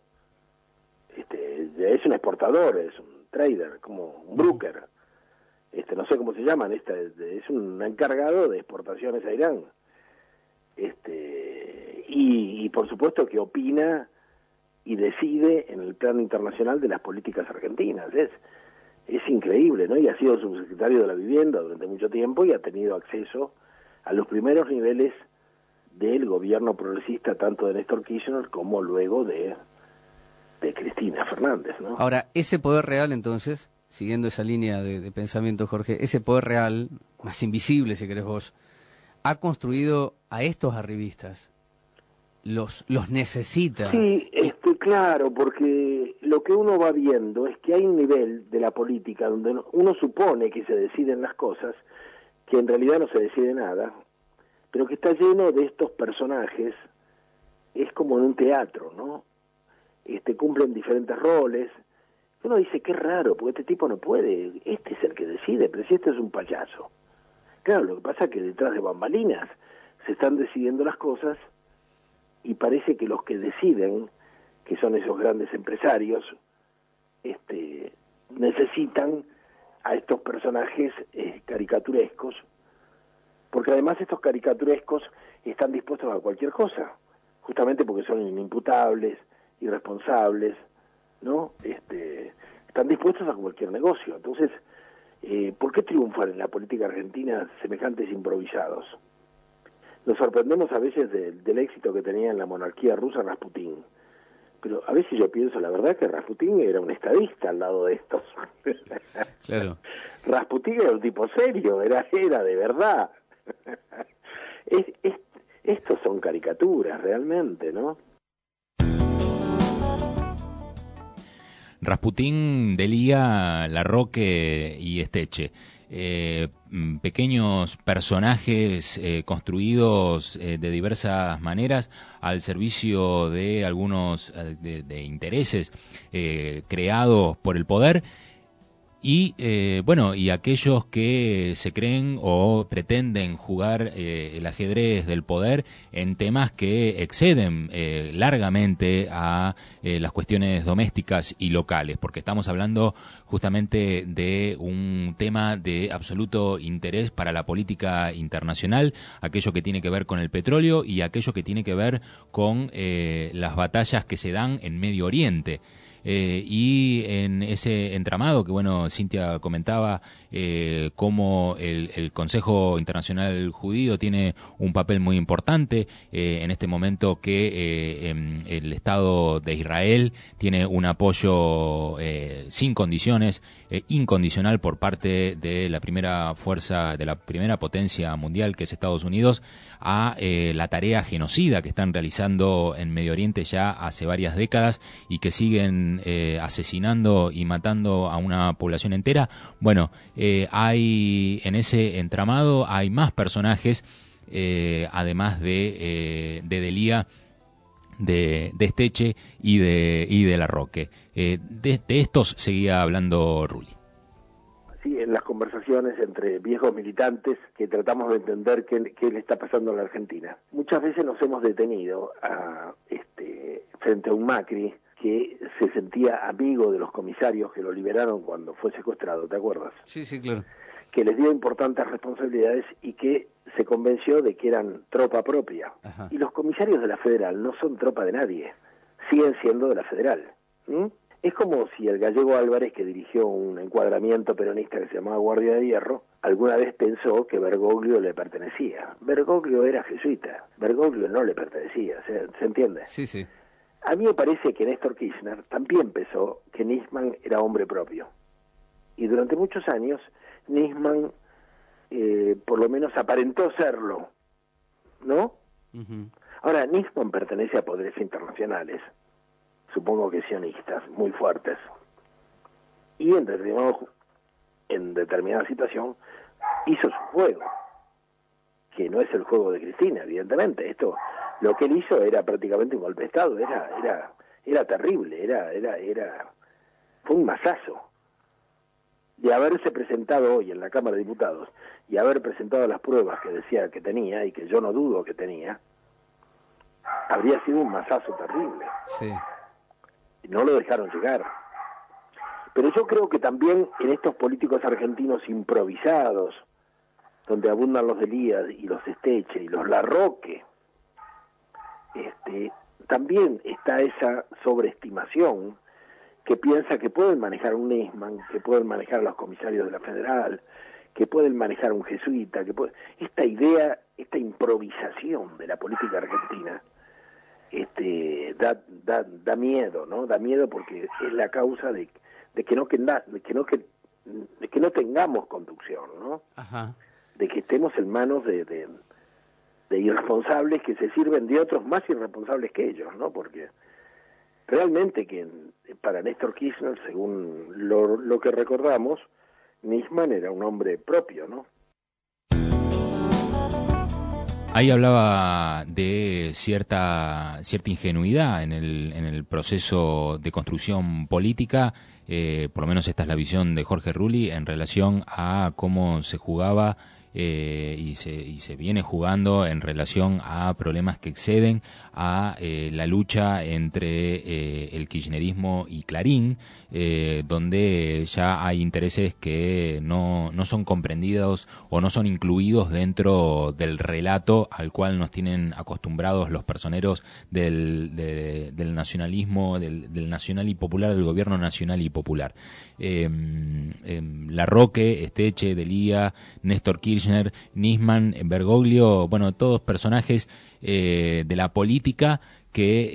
Este, es un exportador, es un trader, como un broker, este, no sé cómo se llaman, este, es un encargado de exportaciones a Irán. Este, y, y por supuesto que opina y decide en el plano internacional de las políticas argentinas. Es, es increíble, ¿no? Y ha sido subsecretario de la Vivienda durante mucho tiempo y ha tenido acceso a los primeros niveles del gobierno progresista, tanto de Néstor Kirchner como luego de, de Cristina Fernández, ¿no? Ahora, ese poder real, entonces, siguiendo esa línea de, de pensamiento, Jorge, ese poder real, más invisible, si querés vos, ha construido a estos arribistas. Los, los necesita. Sí, este, claro, porque lo que uno va viendo es que hay un nivel de la política donde uno supone que se deciden las cosas, que en realidad no se decide nada, pero que está lleno de estos personajes, es como en un teatro, ¿no? Este, cumplen diferentes roles. Uno dice, qué raro, porque este tipo no puede, este es el que decide, pero si este es un payaso. Claro, lo que pasa es que detrás de bambalinas se están decidiendo las cosas y parece que los que deciden, que son esos grandes empresarios, este, necesitan a estos personajes eh, caricaturescos, porque además estos caricaturescos están dispuestos a cualquier cosa, justamente porque son inimputables, irresponsables, ¿no? Este, están dispuestos a cualquier negocio. Entonces, eh, ¿por qué triunfan en la política argentina semejantes improvisados? Nos sorprendemos a veces de, del éxito que tenía en la monarquía rusa Rasputín, pero a veces yo pienso, la verdad, que Rasputín era un estadista al lado de estos. Claro. Rasputín era un tipo serio, era, era de verdad. es, es, estos son caricaturas, realmente, ¿no? Rasputín, Delía, Larroque y Esteche. Eh, pequeños personajes eh, construidos eh, de diversas maneras al servicio de algunos eh, de, de intereses eh, creados por el poder y eh, bueno y aquellos que se creen o pretenden jugar eh, el ajedrez del poder en temas que exceden eh, largamente a eh, las cuestiones domésticas y locales, porque estamos hablando justamente de un tema de absoluto interés para la política internacional, aquello que tiene que ver con el petróleo y aquello que tiene que ver con eh, las batallas que se dan en Medio Oriente. Eh, y en ese entramado que, bueno, Cintia comentaba, eh, cómo el, el Consejo Internacional Judío tiene un papel muy importante, eh, en este momento que eh, en el Estado de Israel tiene un apoyo eh, sin condiciones, eh, incondicional por parte de la primera fuerza, de la primera potencia mundial, que es Estados Unidos, a eh, la tarea genocida que están realizando en Medio Oriente ya hace varias décadas y que siguen eh, asesinando y matando a una población entera. Bueno, eh, hay en ese entramado hay más personajes, eh, además de, eh, de Delía, de, de Esteche y de, y de Larroque. Eh, de, de estos seguía hablando Rulli. Sí, en las conversaciones entre viejos militantes que tratamos de entender qué, qué le está pasando a la Argentina. Muchas veces nos hemos detenido a, este, frente a un Macri que se sentía amigo de los comisarios que lo liberaron cuando fue secuestrado, ¿te acuerdas? Sí, sí, claro. Que les dio importantes responsabilidades y que se convenció de que eran tropa propia. Ajá. Y los comisarios de la Federal no son tropa de nadie, siguen siendo de la Federal. ¿Mm? Es como si el gallego Álvarez, que dirigió un encuadramiento peronista que se llamaba Guardia de Hierro, alguna vez pensó que Bergoglio le pertenecía. Bergoglio era jesuita, Bergoglio no le pertenecía, ¿se, ¿se entiende? Sí, sí. A mí me parece que Néstor Kirchner también pensó que Nisman era hombre propio. Y durante muchos años, Nisman eh, por lo menos aparentó serlo, ¿no? Uh-huh. Ahora, Nisman pertenece a poderes internacionales, supongo que sionistas, muy fuertes. Y en, determinado, en determinada situación hizo su juego, que no es el juego de Cristina, evidentemente. Esto, lo que él hizo era prácticamente un golpe de Estado, era, era, era terrible, era, era, era, fue un masazo. De haberse presentado hoy en la Cámara de Diputados y haber presentado las pruebas que decía que tenía, y que yo no dudo que tenía, habría sido un masazo terrible. Sí. No lo dejaron llegar. Pero yo creo que también en estos políticos argentinos improvisados, donde abundan los Delías y los Esteche y los Larroque, este, también está esa sobreestimación que piensa que pueden manejar un Nisman, que pueden manejar a los comisarios de la Federal, que pueden manejar un jesuita, que puede... esta idea, esta improvisación de la política argentina, este, da, da, da miedo, ¿no? Da miedo porque es la causa de, de que no que, de que no que, de que no tengamos conducción, ¿no? Ajá. De que estemos en manos de, de, de irresponsables que se sirven de otros más irresponsables que ellos, ¿no? Porque realmente que para Néstor Kirchner, según lo, lo que recordamos, Nisman era un hombre propio, ¿no? Ahí hablaba de cierta cierta ingenuidad en el en el proceso de construcción política, eh, por lo menos esta es la visión de Jorge Rulli en relación a cómo se jugaba eh, y se y se viene jugando en relación a problemas que exceden a eh, la lucha entre eh, el kirchnerismo y Clarín, eh, donde ya hay intereses que no, no son comprendidos o no son incluidos dentro del relato al cual nos tienen acostumbrados los personeros del, de, del nacionalismo, del, del nacional y popular, del gobierno nacional y popular. Eh, eh, Larroque, Esteche, Delía, Néstor Kirchner, Nisman, Bergoglio, bueno, todos personajes eh, de la política que,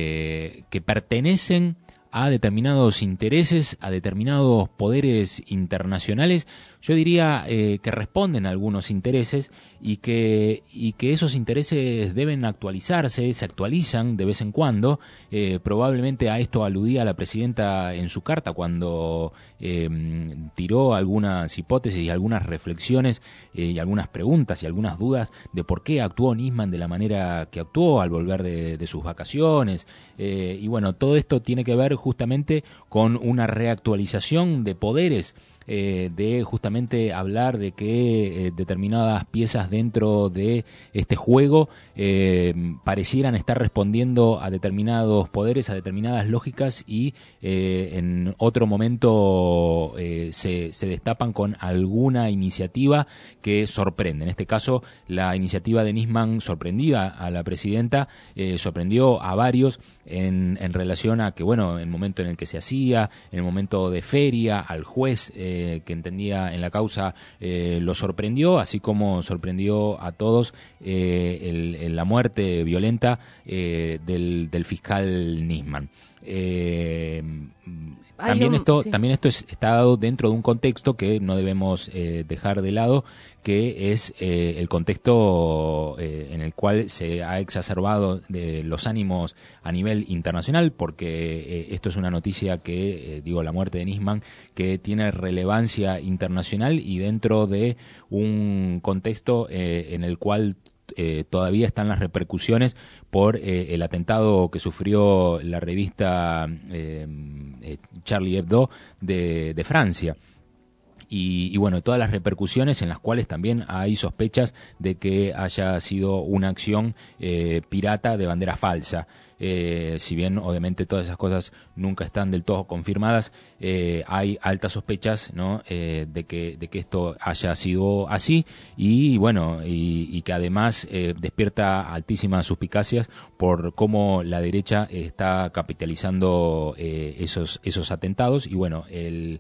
eh, que pertenecen a determinados intereses, a determinados poderes internacionales, yo diría eh, que responden a algunos intereses y que, y que esos intereses deben actualizarse, se actualizan de vez en cuando. Eh, probablemente a esto aludía la presidenta en su carta cuando eh, tiró algunas hipótesis y algunas reflexiones eh, y algunas preguntas y algunas dudas de por qué actuó Nisman de la manera que actuó al volver de, de sus vacaciones. Eh, y bueno, todo esto tiene que ver justamente con una reactualización de poderes, eh, de justamente hablar de que eh, determinadas piezas dentro de este juego eh, parecieran estar respondiendo a determinados poderes, a determinadas lógicas y eh, en otro momento eh, se, se destapan con alguna iniciativa que sorprende. En este caso, la iniciativa de Nisman sorprendía a la presidenta, eh, sorprendió a varios en, en relación a que, bueno, el momento en el que se hacía, en el momento de feria, al juez eh, que entendía en la causa eh, lo sorprendió, así como sorprendió a todos eh, el, el, la muerte violenta eh, del, del fiscal Nisman. Eh, también no, esto sí. también esto es, está dado dentro de un contexto que no debemos eh, dejar de lado, que es eh, el contexto eh, en el cual se ha exacerbado de los ánimos a nivel internacional, porque eh, esto es una noticia que, eh, digo, la muerte de Nisman, que tiene relevancia internacional y dentro de un contexto eh, en el cual Eh, todavía están las repercusiones por eh, el atentado que sufrió la revista eh, eh, Charlie Hebdo de, de Francia. Y, y bueno, todas las repercusiones en las cuales también hay sospechas de que haya sido una acción eh, pirata de bandera falsa. Eh, si bien obviamente todas esas cosas nunca están del todo confirmadas, eh, hay altas sospechas, ¿no? eh, de que de que esto haya sido así y bueno y, y que además eh, despierta altísimas suspicacias por cómo la derecha está capitalizando eh, esos esos atentados y bueno el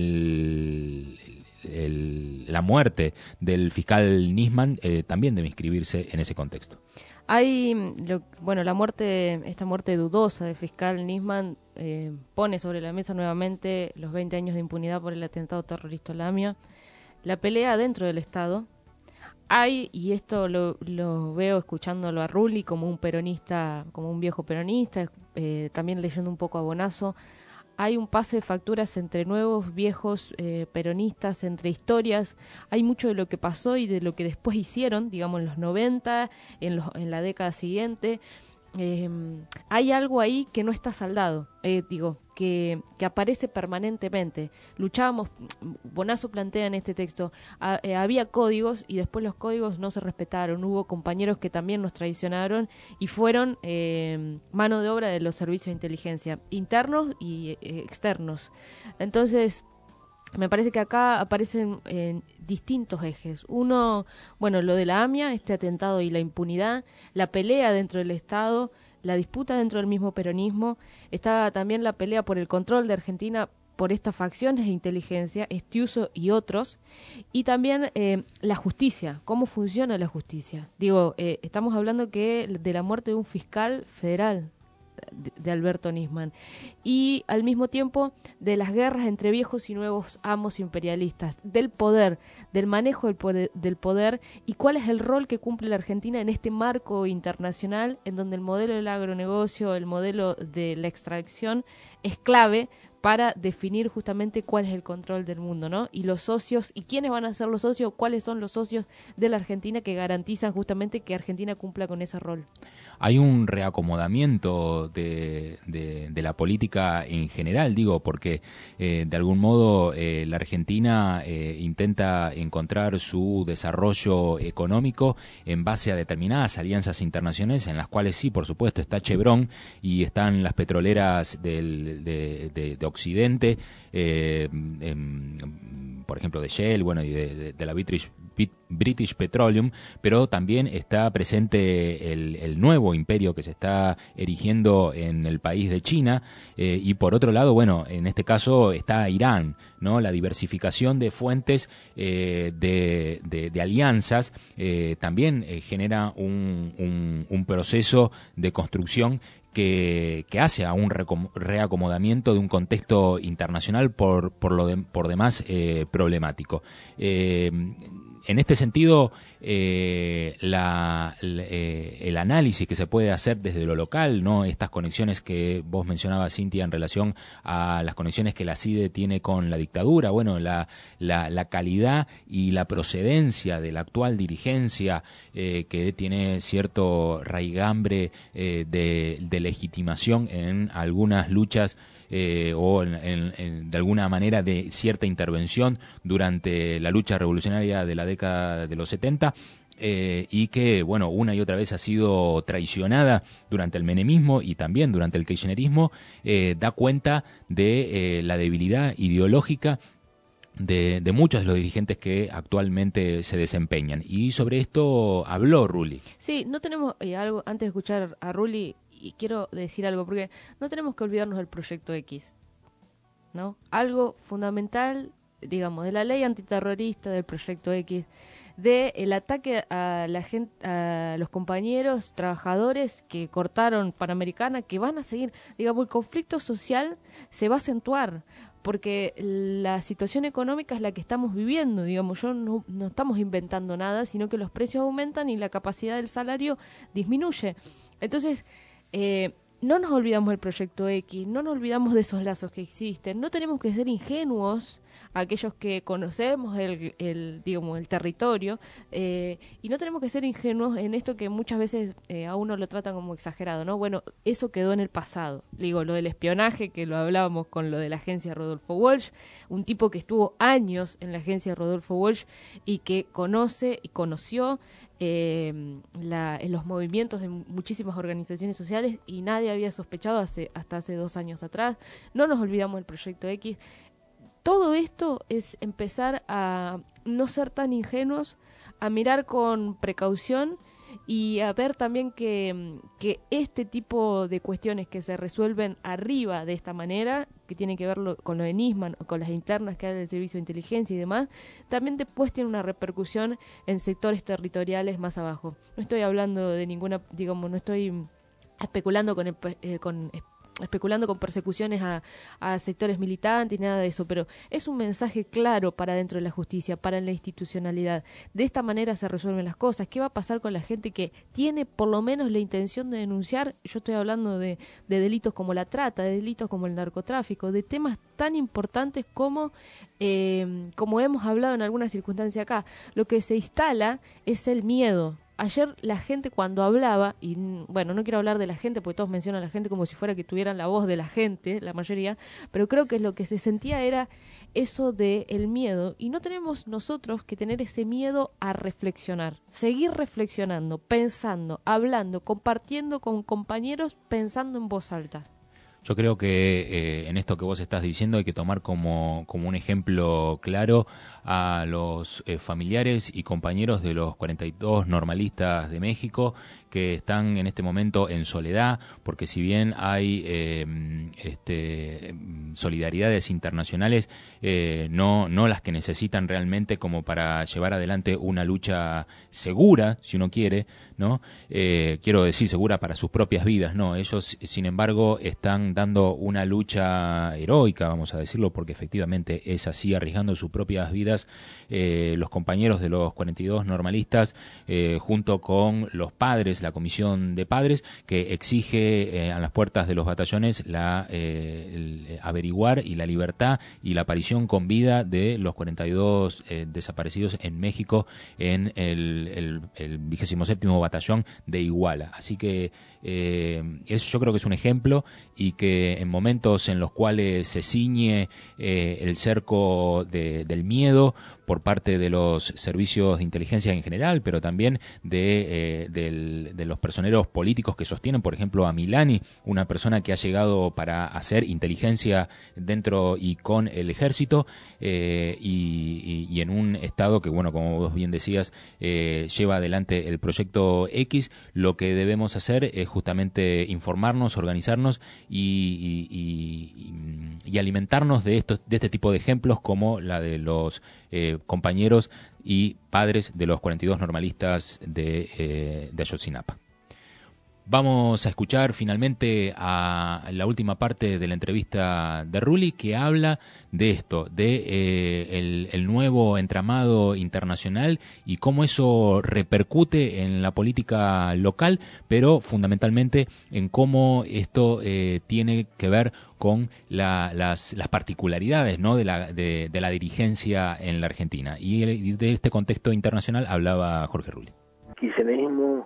el El, la muerte del fiscal Nisman eh, también debe inscribirse en ese contexto. Hay, lo, bueno, la muerte, esta muerte dudosa del fiscal Nisman eh, pone sobre la mesa nuevamente los veinte años de impunidad por el atentado terrorista a la AMIA, la pelea dentro del Estado. Hay, y esto lo, lo veo escuchándolo a Rulli como un peronista, como un viejo peronista, eh, también leyendo un poco a Bonazo, hay un pase de facturas entre nuevos, viejos eh, peronistas, entre historias. Hay mucho de lo que pasó y de lo que después hicieron, digamos, en los noventa, en, los, en la década siguiente. Eh, hay algo ahí que no está saldado, eh, digo, que, que aparece permanentemente. Luchábamos, Bonazo plantea en este texto, a, eh, había códigos y después los códigos no se respetaron. Hubo compañeros que también nos traicionaron y fueron eh, mano de obra de los servicios de inteligencia, internos y eh, externos. Entonces, me parece que acá aparecen eh, distintos ejes. Uno, bueno, lo de la AMIA, este atentado y la impunidad, la pelea dentro del Estado, la disputa dentro del mismo peronismo, está también la pelea por el control de Argentina por estas facciones de inteligencia, Estiuso y otros, y también eh, la justicia, cómo funciona la justicia. Digo, eh, estamos hablando que de la muerte de un fiscal federal, de, de Alberto Nisman, y al mismo tiempo de las guerras entre viejos y nuevos amos imperialistas, del poder, del manejo del poder, del poder y cuál es el rol que cumple la Argentina en este marco internacional en donde el modelo del agronegocio, el modelo de la extracción es clave para definir justamente cuál es el control del mundo, ¿no? Y los socios, y quiénes van a ser los socios, cuáles son los socios de la Argentina que garantizan justamente que Argentina cumpla con ese rol. Hay un reacomodamiento de, de, de la política en general, digo, porque eh, de algún modo eh, la Argentina eh, intenta encontrar su desarrollo económico en base a determinadas alianzas internacionales en las cuales sí, por supuesto, está Chevron y están las petroleras del, de, de, de Occidente, eh, en, por ejemplo de Shell, bueno, y de, de, de la British, British Petroleum, pero también está presente el, el nuevo imperio que se está erigiendo en el país de China, eh, y por otro lado, bueno, en este caso está Irán, ¿no? La diversificación de fuentes eh, de, de, de alianzas eh, también eh, genera un, un, un proceso de construcción que, que hace a un reacomodamiento de un contexto internacional por, por, lo de, por demás eh, problemático. Eh, En este sentido, eh, la, la, eh, el análisis que se puede hacer desde lo local, ¿no? Estas conexiones que vos mencionabas, Cintia, en relación a las conexiones que la C I D E tiene con la dictadura, bueno, la, la, la calidad y la procedencia de la actual dirigencia eh, que tiene cierto raigambre eh, de, de legitimación en algunas luchas Eh, o en, en, en, de alguna manera de cierta intervención durante la lucha revolucionaria de la década de los setenta, eh, y que, bueno, una y otra vez ha sido traicionada durante el menemismo y también durante el kirchnerismo, eh, da cuenta de eh, la debilidad ideológica de, de muchos de los dirigentes que actualmente se desempeñan. Y sobre esto habló Rulli. Sí, no tenemos eh, algo, antes de escuchar a Rulli, y quiero decir algo, porque no tenemos que olvidarnos del Proyecto X, ¿no? Algo fundamental, digamos, de la ley antiterrorista, del Proyecto X, de el ataque a la gente, a los compañeros trabajadores que cortaron Panamericana, que van a seguir, digamos, el conflicto social se va a acentuar, porque la situación económica es la que estamos viviendo, digamos, yo no, no estamos inventando nada, sino que los precios aumentan y la capacidad del salario disminuye. Entonces, Eh, no nos olvidamos del Proyecto X, no nos olvidamos de esos lazos que existen, no tenemos que ser ingenuos aquellos que conocemos el, el digamos el territorio, eh, y no tenemos que ser ingenuos en esto que muchas veces eh, a uno lo tratan como exagerado, ¿no? Bueno, eso quedó en el pasado. Digo, lo del espionaje, que lo hablábamos con lo de la agencia Rodolfo Walsh, un tipo que estuvo años en la agencia Rodolfo Walsh y que conoce y conoció Eh, la, en los movimientos de muchísimas organizaciones sociales y nadie había sospechado hace, hasta hace dos años atrás. No nos olvidamos del Proyecto X. Todo esto es empezar a no ser tan ingenuos, a mirar con precaución y a ver también que, que este tipo de cuestiones que se resuelven arriba de esta manera, que tienen que ver lo, con lo de Nisman, con las internas que hay del Servicio de Inteligencia y demás, también después tiene una repercusión en sectores territoriales más abajo. No estoy hablando de ninguna, digamos, no estoy especulando con, el, eh, con especulando con persecuciones a, a sectores militantes, nada de eso, pero es un mensaje claro para dentro de la justicia, para la institucionalidad. De esta manera se resuelven las cosas. ¿Qué va a pasar con la gente que tiene por lo menos la intención de denunciar? Yo estoy hablando de, de delitos como la trata, de delitos como el narcotráfico, de temas tan importantes como, eh, como hemos hablado en alguna circunstancia acá. Lo que se instala es el miedo. Ayer la gente cuando hablaba, y bueno, no quiero hablar de la gente porque todos mencionan a la gente como si fuera que tuvieran la voz de la gente, la mayoría, pero creo que lo que se sentía era eso de el miedo, y no tenemos nosotros que tener ese miedo a reflexionar, seguir reflexionando, pensando, hablando, compartiendo con compañeros, pensando en voz alta. Yo creo que eh, en esto que vos estás diciendo hay que tomar como, como un ejemplo claro a los eh, familiares y compañeros de los cuarenta y dos normalistas de México que están en este momento en soledad, porque si bien hay eh, este, solidaridades internacionales, eh, no, no las que necesitan realmente como para llevar adelante una lucha segura, si uno quiere, ¿no? Eh, quiero decir segura para sus propias vidas, no, ellos sin embargo están dando una lucha heroica, vamos a decirlo, porque efectivamente es así, arriesgando sus propias vidas, eh, los compañeros de los cuarenta y dos normalistas, eh, junto con los padres, la comisión de padres, que exige eh, a las puertas de los batallones la eh, el, averiguar y la libertad y la aparición con vida de los cuarenta y dos eh, desaparecidos en México en el, el, el vigésimo séptimo batallón de Iguala. Así que eh, eso yo creo que es un ejemplo, y que en momentos en los cuales se ciñe eh, el cerco de, del miedo por parte de los servicios de inteligencia en general, pero también de, eh, del, de los personeros políticos que sostienen, por ejemplo, a Milani, una persona que ha llegado para hacer inteligencia dentro y con el ejército, eh, y, y, y en un estado que, bueno, como vos bien decías, eh, lleva adelante el proyecto X. Lo que debemos hacer es justamente informarnos, organizarnos y, y, y, y alimentarnos de estos, de este tipo de ejemplos, como la de los eh, compañeros y padres de los cuarenta y dos normalistas de, eh, de Ayotzinapa. Vamos a escuchar finalmente a la última parte de la entrevista de Rulli, que habla de esto, de eh, el, el nuevo entramado internacional y cómo eso repercute en la política local, pero fundamentalmente en cómo esto eh, tiene que ver con la, las, las particularidades, ¿no?, de la, de, de la dirigencia en la Argentina. Y de este contexto internacional hablaba Jorge Rulli. Kirchnerismo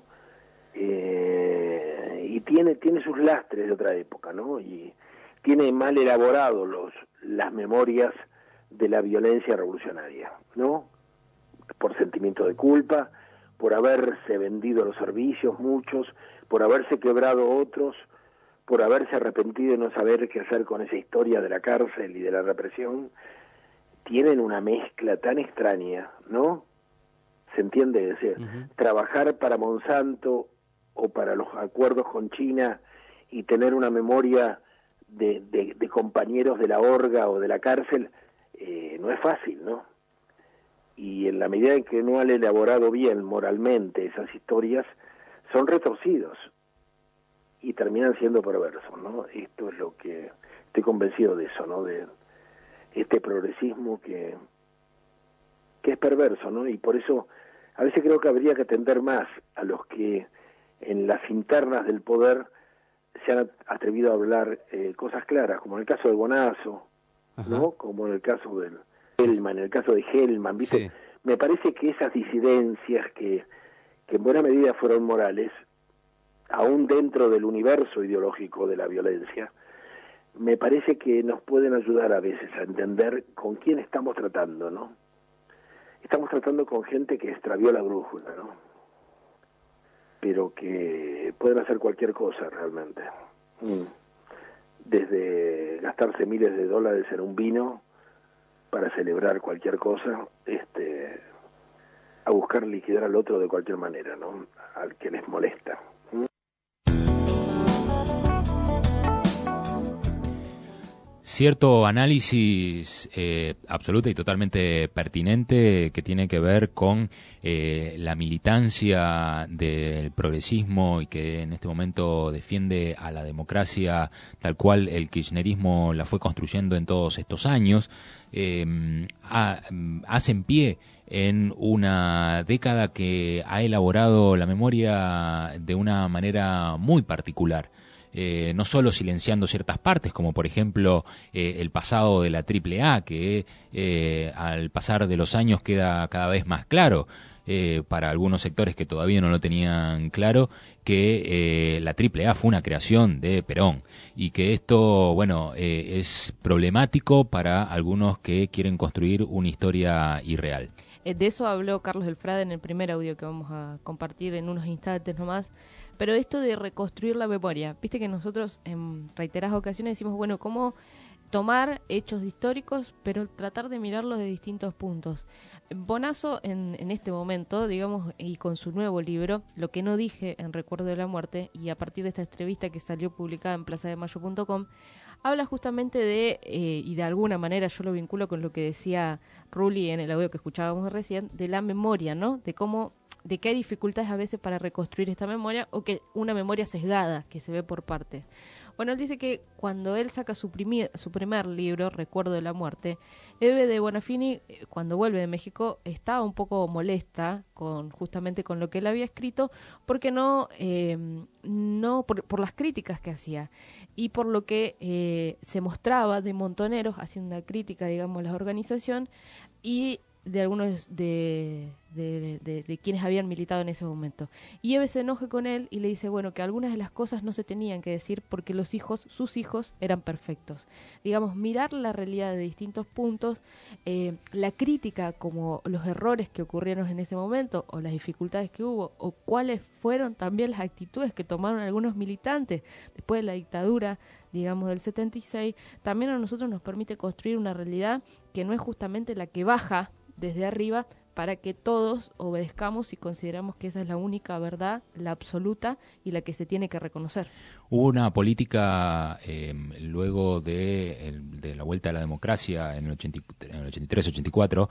eh, y tiene tiene sus lastres de otra época, ¿no? Y tiene mal elaborado los las memorias de la violencia revolucionaria, ¿no? Por sentimiento de culpa, por haberse vendido los servicios muchos, por haberse quebrado otros, por haberse arrepentido y no saber qué hacer con esa historia de la cárcel y de la represión. Tienen una mezcla tan extraña, ¿no? ¿Se entiende? Es decir, uh-huh. trabajar para Monsanto o para los acuerdos con China y tener una memoria de, de, de compañeros de la orga o de la cárcel, eh, no es fácil, ¿no? Y en la medida en que no han elaborado bien moralmente esas historias, son retorcidos y terminan siendo perversos, ¿no? Esto es lo que estoy convencido de eso, ¿no? De este progresismo que que es perverso, ¿no? Y por eso a veces creo que habría que atender más a los que en las internas del poder se han atrevido a hablar eh, cosas claras, como en el caso de Bonazo, ¿no? Como en el caso del Hellman, en el caso de Hellman, ¿viste? Sí. Me parece que esas disidencias que, que en buena medida fueron morales, aún dentro del universo ideológico de la violencia, me parece que nos pueden ayudar a veces a entender con quién estamos tratando, ¿no? Estamos tratando con gente que extravió la brújula, ¿no? Pero que pueden hacer cualquier cosa realmente. Mm. Desde gastarse miles de dólares en un vino para celebrar cualquier cosa, este, a buscar liquidar al otro de cualquier manera, ¿no? Al que les molesta. ¿Mm? Cierto análisis eh, absoluto y totalmente pertinente que tiene que ver con eh, la militancia del progresismo y que en este momento defiende a la democracia tal cual el kirchnerismo la fue construyendo en todos estos años, eh, ha, hacen pie en una década que ha elaborado la memoria de una manera muy particular. Eh, no solo silenciando ciertas partes, como por ejemplo eh, el pasado de la triple A, que eh, al pasar de los años queda cada vez más claro, eh, para algunos sectores que todavía no lo tenían claro, que eh, la triple A fue una creación de Perón, y que esto, bueno, eh, es problemático para algunos que quieren construir una historia irreal. De eso habló Carlos Delfrade en el primer audio que vamos a compartir en unos instantes nomás, Pero esto de reconstruir la memoria, viste que nosotros en reiteradas ocasiones decimos, bueno, ¿cómo tomar hechos históricos, pero tratar de mirarlos de distintos puntos? Bonazo en, en este momento, digamos, y con su nuevo libro, Lo que no dije en Recuerdo de la Muerte, y a partir de esta entrevista que salió publicada en plaza de mayo punto com, habla justamente de, eh, y de alguna manera yo lo vinculo con lo que decía Rulli en el audio que escuchábamos recién, de la memoria, ¿no? De cómo, de que hay dificultades a veces para reconstruir esta memoria, o que una memoria sesgada que se ve por partes. Bueno, él dice que cuando él saca su primer, su primer libro, Recuerdo de la Muerte, Eve de Bonafini, cuando vuelve de México, estaba un poco molesta con justamente con lo que él había escrito, porque no, eh, no por, por las críticas que hacía y por lo que eh, se mostraba de Montoneros, haciendo una crítica, digamos, a la organización y de algunos de, de, de, de quienes habían militado en ese momento. Y Eve se enoja con él y le dice, bueno, que algunas de las cosas no se tenían que decir porque los hijos, sus hijos, eran perfectos. Digamos, mirar la realidad de distintos puntos, eh, la crítica como los errores que ocurrieron en ese momento, o las dificultades que hubo, o cuáles fueron también las actitudes que tomaron algunos militantes después de la dictadura, digamos, del setenta y seis, también a nosotros nos permite construir una realidad que no es justamente la que baja desde arriba para que todos obedezcamos y consideramos que esa es la única verdad, la absoluta y la que se tiene que reconocer. Hubo una política eh, luego de, el, de la vuelta a la democracia en el, ochenta, en el ochenta y tres ochenta y cuatro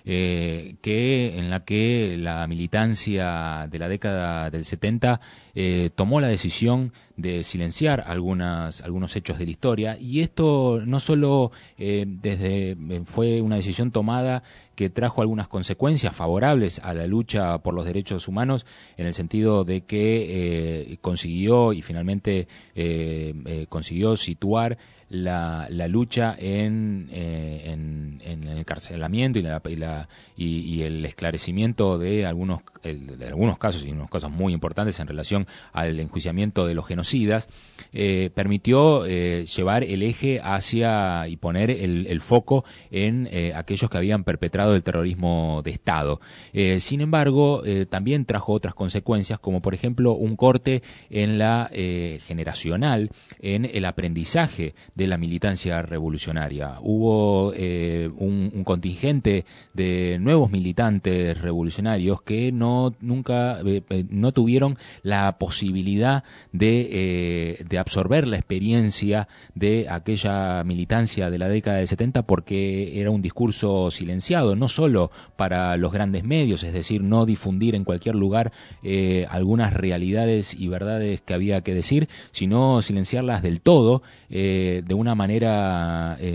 eh, que en la que la militancia de la década del setenta eh, tomó la decisión de silenciar algunas algunos hechos de la historia, y esto no solo eh, desde fue una decisión tomada que trajo algunas consecuencias favorables a la lucha por los derechos humanos, en el sentido de que eh, consiguió y finalmente eh, eh, consiguió situar la, la lucha en, eh, en, en el encarcelamiento y, la, y, la, y, y el esclarecimiento de algunos, el, de algunos casos, y unos casos muy importantes en relación al enjuiciamiento de los genocidas, eh, permitió eh, llevar el eje hacia y poner el, el foco en eh, aquellos que habían perpetrado el terrorismo de Estado. Eh, sin embargo, eh, también trajo otras consecuencias, como por ejemplo un corte en la eh, generacional, en el aprendizaje de la militancia revolucionaria. Hubo eh, un, un contingente de nuevos militantes revolucionarios que no nunca eh, no tuvieron la posibilidad de, eh, de absorber la experiencia de aquella militancia de la década del setenta, porque era un discurso silenciado, no solo para los grandes medios, es decir, no difundir en cualquier lugar eh, algunas realidades y verdades que había que decir, sino silenciarlas del todo, eh, de una manera eh,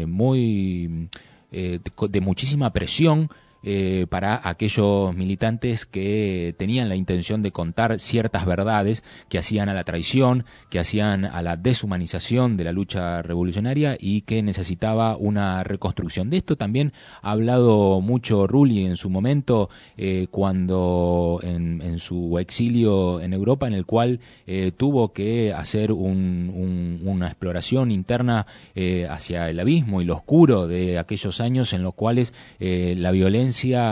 muy eh, de, de muchísima presión eh, para aquellos militantes que tenían la intención de contar ciertas verdades que hacían a la traición, que hacían a la deshumanización de la lucha revolucionaria y que necesitaba una reconstrucción. De esto también ha hablado mucho Rulli en su momento, eh, cuando en, en su exilio en Europa, en el cual eh, tuvo que hacer un, un, una exploración interna eh, hacia el abismo y lo oscuro de aquellos años en los cuales eh, la violencia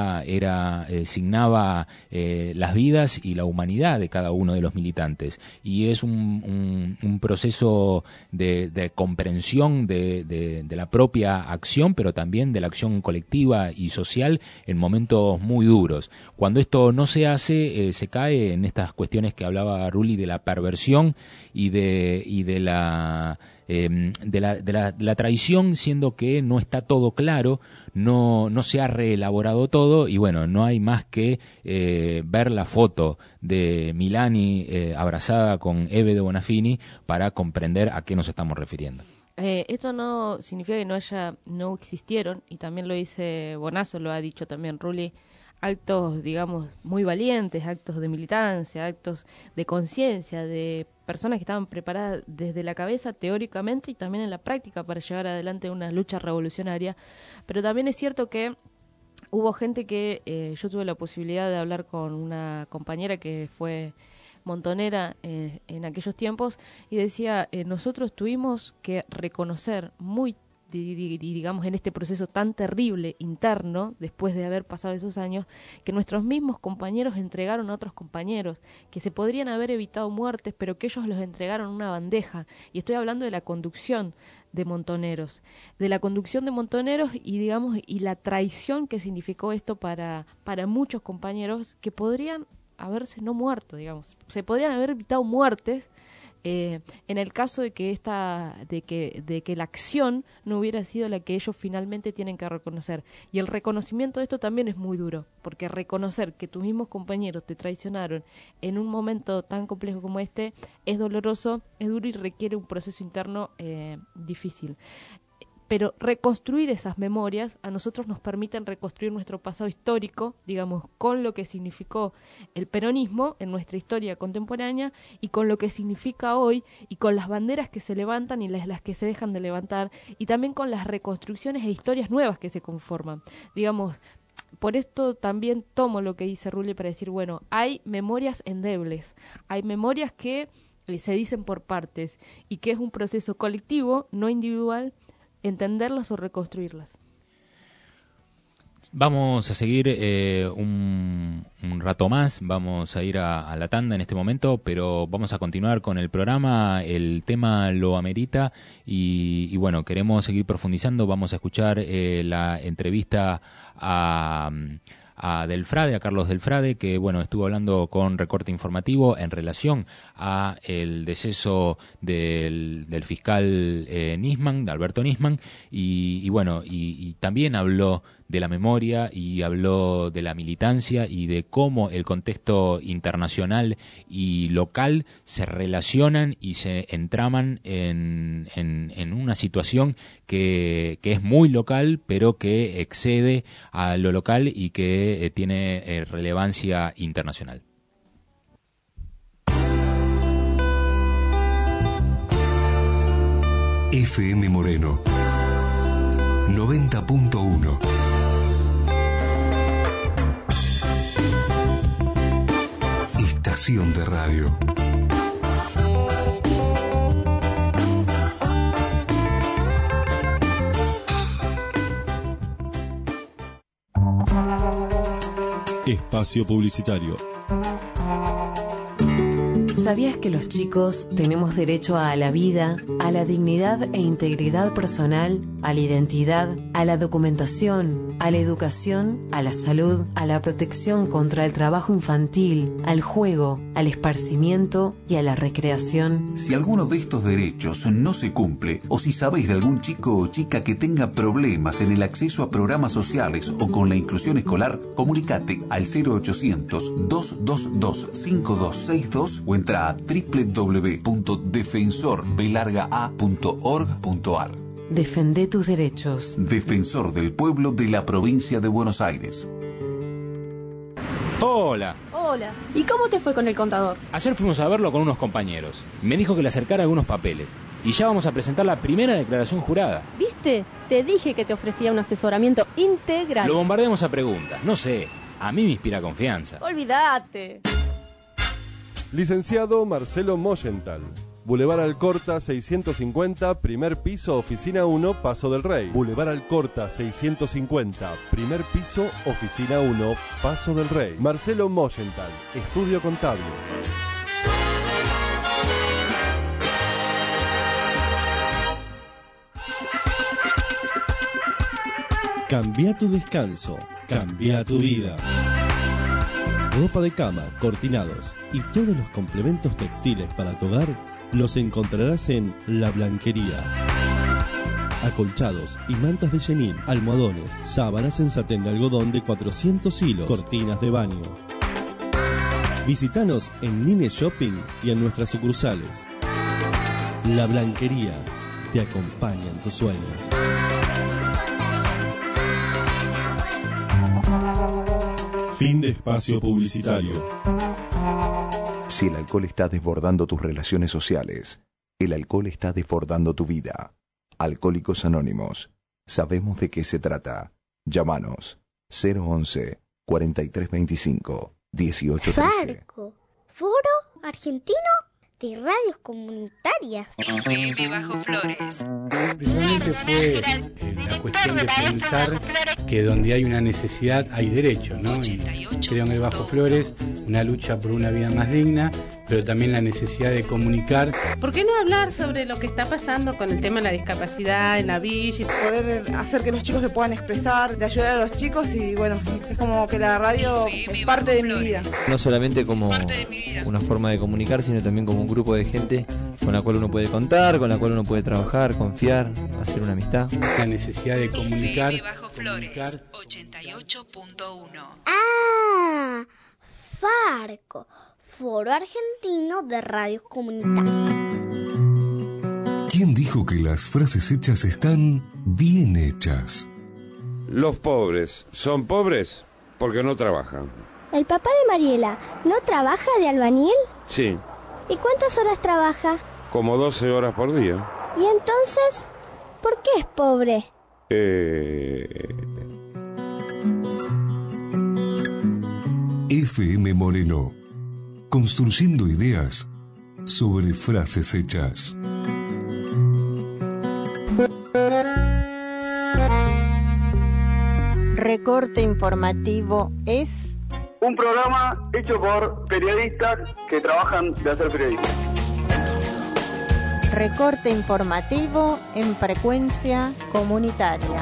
era eh, signaba eh, las vidas y la humanidad de cada uno de los militantes, y es un, un, un proceso de, de comprensión de, de, de la propia acción, pero también de la acción colectiva y social en momentos muy duros. Cuando esto no se hace, eh, se cae en estas cuestiones que hablaba Rulli de la perversión y de y de la Eh, de, la, de, la, de la traición, siendo que no está todo claro, no, no se ha reelaborado todo, y bueno, no hay más que eh, ver la foto de Milani eh, abrazada con Eve de Bonafini para comprender a qué nos estamos refiriendo. Eh, esto no significa que no haya, no existieron, y también lo dice Bonazo, lo ha dicho también Rulli, actos, digamos, muy valientes, actos de militancia, actos de conciencia, de personas que estaban preparadas desde la cabeza teóricamente y también en la práctica para llevar adelante una lucha revolucionaria. Pero también es cierto que hubo gente que, eh, yo tuve la posibilidad de hablar con una compañera que fue montonera eh, en aquellos tiempos, y decía, eh, nosotros tuvimos que reconocer muy y digamos en este proceso tan terrible interno, después de haber pasado esos años, que nuestros mismos compañeros entregaron a otros compañeros, que se podrían haber evitado muertes, pero que ellos los entregaron en una bandeja. Y estoy hablando de la conducción de Montoneros, de la conducción de Montoneros y digamos y la traición que significó esto para, para muchos compañeros que podrían haberse no muerto, digamos, se podrían haber evitado muertes eh, en el caso de que esta, de que, de que la acción no hubiera sido la que ellos finalmente tienen que reconocer. Y el reconocimiento de esto también es muy duro, porque reconocer que tus mismos compañeros te traicionaron en un momento tan complejo como este es doloroso, es duro y requiere un proceso interno eh, difícil. Pero reconstruir esas memorias a nosotros nos permiten reconstruir nuestro pasado histórico, digamos, con lo que significó el peronismo en nuestra historia contemporánea y con lo que significa hoy y con las banderas que se levantan y las, las que se dejan de levantar y también con las reconstrucciones e historias nuevas que se conforman. Digamos, por esto también tomo lo que dice Rulli para decir, bueno, hay memorias endebles, hay memorias que eh, se dicen por partes y que es un proceso colectivo, no individual, entenderlas o reconstruirlas. Vamos a seguir eh, un, un rato más, vamos a ir a, a la tanda en este momento, pero vamos a continuar con el programa, el tema lo amerita y, y bueno, queremos seguir profundizando, vamos a escuchar eh, la entrevista a... a Delfrade, a Carlos Delfrade, que bueno, estuvo hablando con Recorte Informativo en relación a el deceso del, del fiscal eh, Nisman, de Alberto Nisman, y, y bueno, y, y también habló de la memoria y habló de la militancia y de cómo el contexto internacional y local se relacionan y se entraman en, en, en una situación que, que es muy local, pero que excede a lo local y que eh, tiene eh, relevancia internacional. F M Moreno noventa punto uno. Estación de radio. Espacio publicitario. ¿Sabías que los chicos tenemos derecho a la vida, a la dignidad e integridad personal, a la identidad, a la documentación, a la educación, a la salud, a la protección contra el trabajo infantil, al juego, al esparcimiento y a la recreación? Si alguno de estos derechos no se cumple, o si sabéis de algún chico o chica que tenga problemas en el acceso a programas sociales o con la inclusión escolar, comunicate al cero ochocientos, dos dos dos, cinco dos seis dos o entra a doble u doble u doble u punto defensor b larga a punto org punto a r. Defende tus derechos. Defensor del Pueblo de la Provincia de Buenos Aires. Hola. Hola. ¿Y cómo te fue con el contador? Ayer fuimos a verlo con unos compañeros. Me dijo que le acercara algunos papeles. Y ya vamos a presentar la primera declaración jurada. ¿Viste? Te dije que te ofrecía un asesoramiento integral. Lo bombardeamos a preguntas. No sé. A mí me inspira confianza. Olvídate. Licenciado Marcelo Moyenthal. Boulevard Alcorta seiscientos cincuenta, primer piso, oficina uno, Paso del Rey. Boulevard Alcorta seiscientos cincuenta, primer piso, oficina uno, Paso del Rey. Marcelo Moyenthal, estudio contable. Cambia tu descanso, cambia tu vida. Ropa de cama, cortinados y todos los complementos textiles para tu hogar los encontrarás en La Blanquería. Acolchados y mantas de chenil, almohadones, sábanas en satén de algodón de cuatrocientos hilos, cortinas de baño. Visítanos en Nine Shopping y en nuestras sucursales. La Blanquería te acompaña en tus sueños. Fin de espacio publicitario. Si el alcohol está desbordando tus relaciones sociales, el alcohol está desbordando tu vida. Alcohólicos Anónimos. Sabemos de qué se trata. Llámanos cero once, cuarenta y tres veinticinco, dieciocho trece. Farco. ¿Foro? ¿Argentino? de radios comunitarias. F M Bajo Flores. Precisamente fue eh, la cuestión de pensar que donde hay una necesidad hay derecho, ¿no? Y creo en el Bajo Flores una lucha por una vida más digna, pero también la necesidad de comunicar. ¿Por qué no hablar sobre lo que está pasando con el tema de la discapacidad en la villa? Poder hacer que los chicos se puedan expresar, de ayudar a los chicos y bueno, es como que la radio es parte de mi vida. No solamente como una forma de comunicar, sino también como un grupo de gente con la cual uno puede contar, con la cual uno puede trabajar, confiar, hacer una amistad. La necesidad de comunicar. F M Bajo Flores, ochenta y ocho punto uno. Ah, Farco, Foro Argentino de Radios Comunitarias. ¿Quién dijo que las frases hechas están bien hechas? Los pobres son pobres porque no trabajan. ¿El papá de Mariela no trabaja de albañil? Sí, ¿Y cuántas horas trabaja? como doce horas por día. ¿Y entonces por qué es pobre? Eh... F M Moreno, construyendo ideas sobre frases hechas. Recorte informativo es un programa hecho por periodistas que trabajan de hacer periodismo. Recorte informativo en frecuencia comunitaria.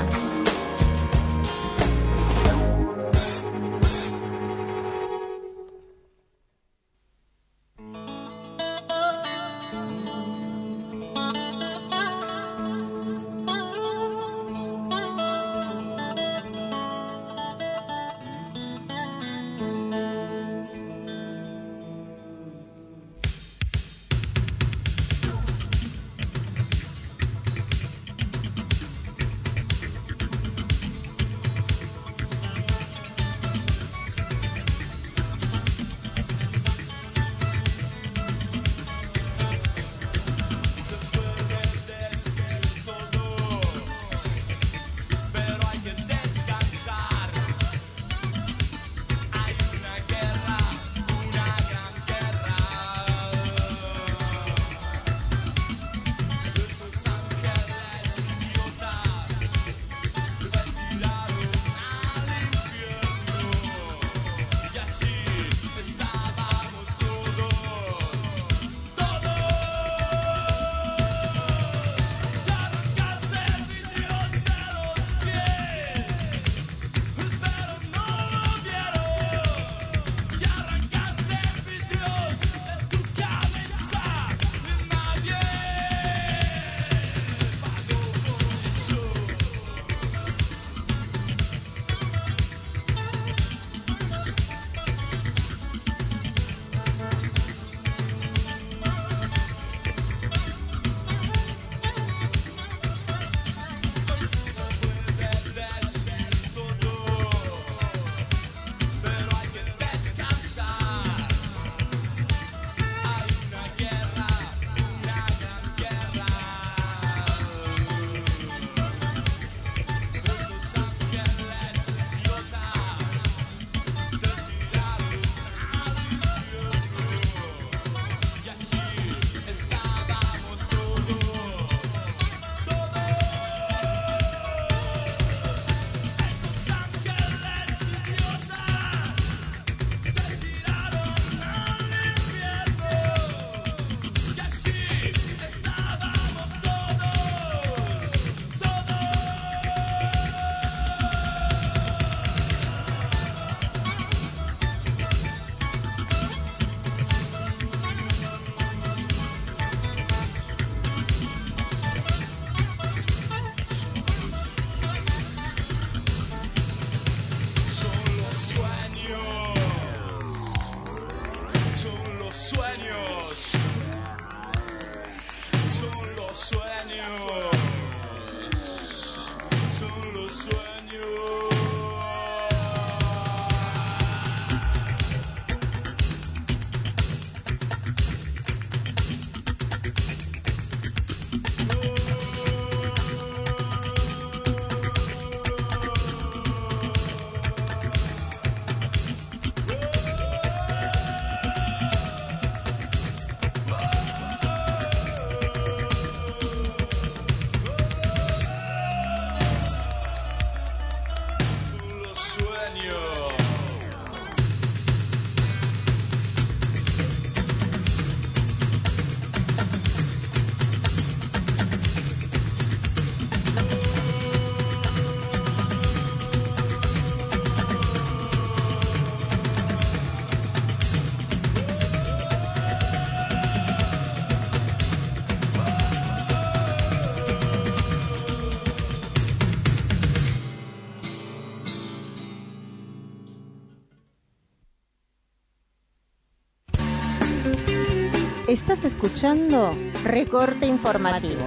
Estás escuchando Recorte Informativo.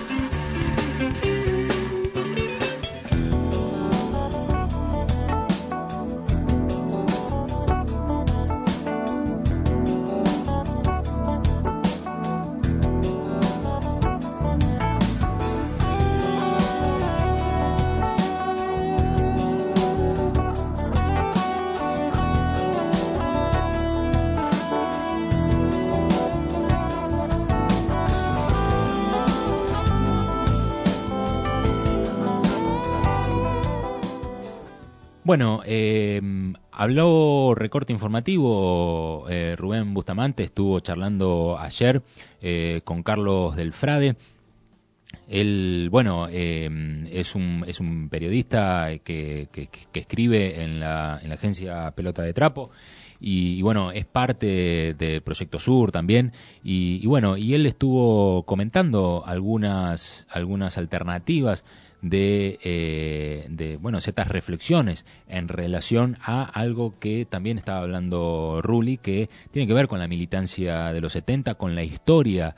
Bueno, eh, habló Recorte Informativo, eh, Rubén Bustamante estuvo charlando ayer eh, con Carlos del Frade. Él, bueno, eh, es un es un periodista que, que, que escribe en la, en la agencia Pelota de Trapo. Y, y bueno, es parte de Proyecto Sur también, y, y bueno, y él estuvo comentando algunas algunas alternativas de, eh, de bueno, ciertas reflexiones en relación a algo que también estaba hablando Ruli, que tiene que ver con la militancia de los setenta, con la historia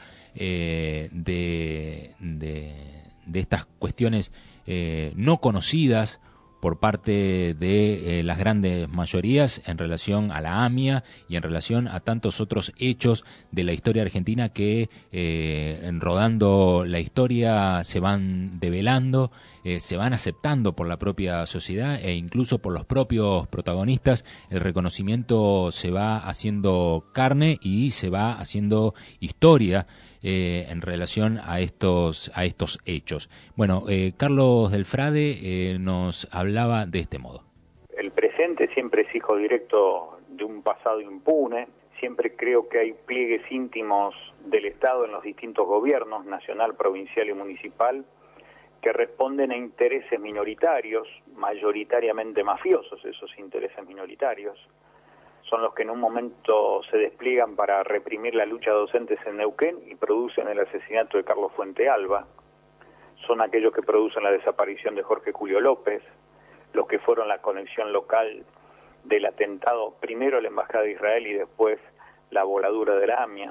eh, de, de, de estas cuestiones eh, no conocidas por parte de eh, las grandes mayorías en relación a la AMIA y en relación a tantos otros hechos de la historia argentina que eh, en rodando la historia se van develando, eh, se van aceptando por la propia sociedad e incluso por los propios protagonistas. El reconocimiento se va haciendo carne y se va haciendo historia Eh, en relación a estos a estos hechos. Bueno, eh, Carlos del Frade eh, nos hablaba de este modo. El presente siempre es hijo directo de un pasado impune. Siempre creo que hay pliegues íntimos del Estado en los distintos gobiernos, nacional, provincial y municipal, que responden a intereses minoritarios, mayoritariamente mafiosos esos intereses minoritarios. Son los que en un momento se despliegan para reprimir la lucha de docentes en Neuquén y producen el asesinato de Carlos Fuente Alba. Son aquellos que producen la desaparición de Jorge Julio López, los que fueron la conexión local del atentado, primero la Embajada de Israel y después la voladura de la AMIA.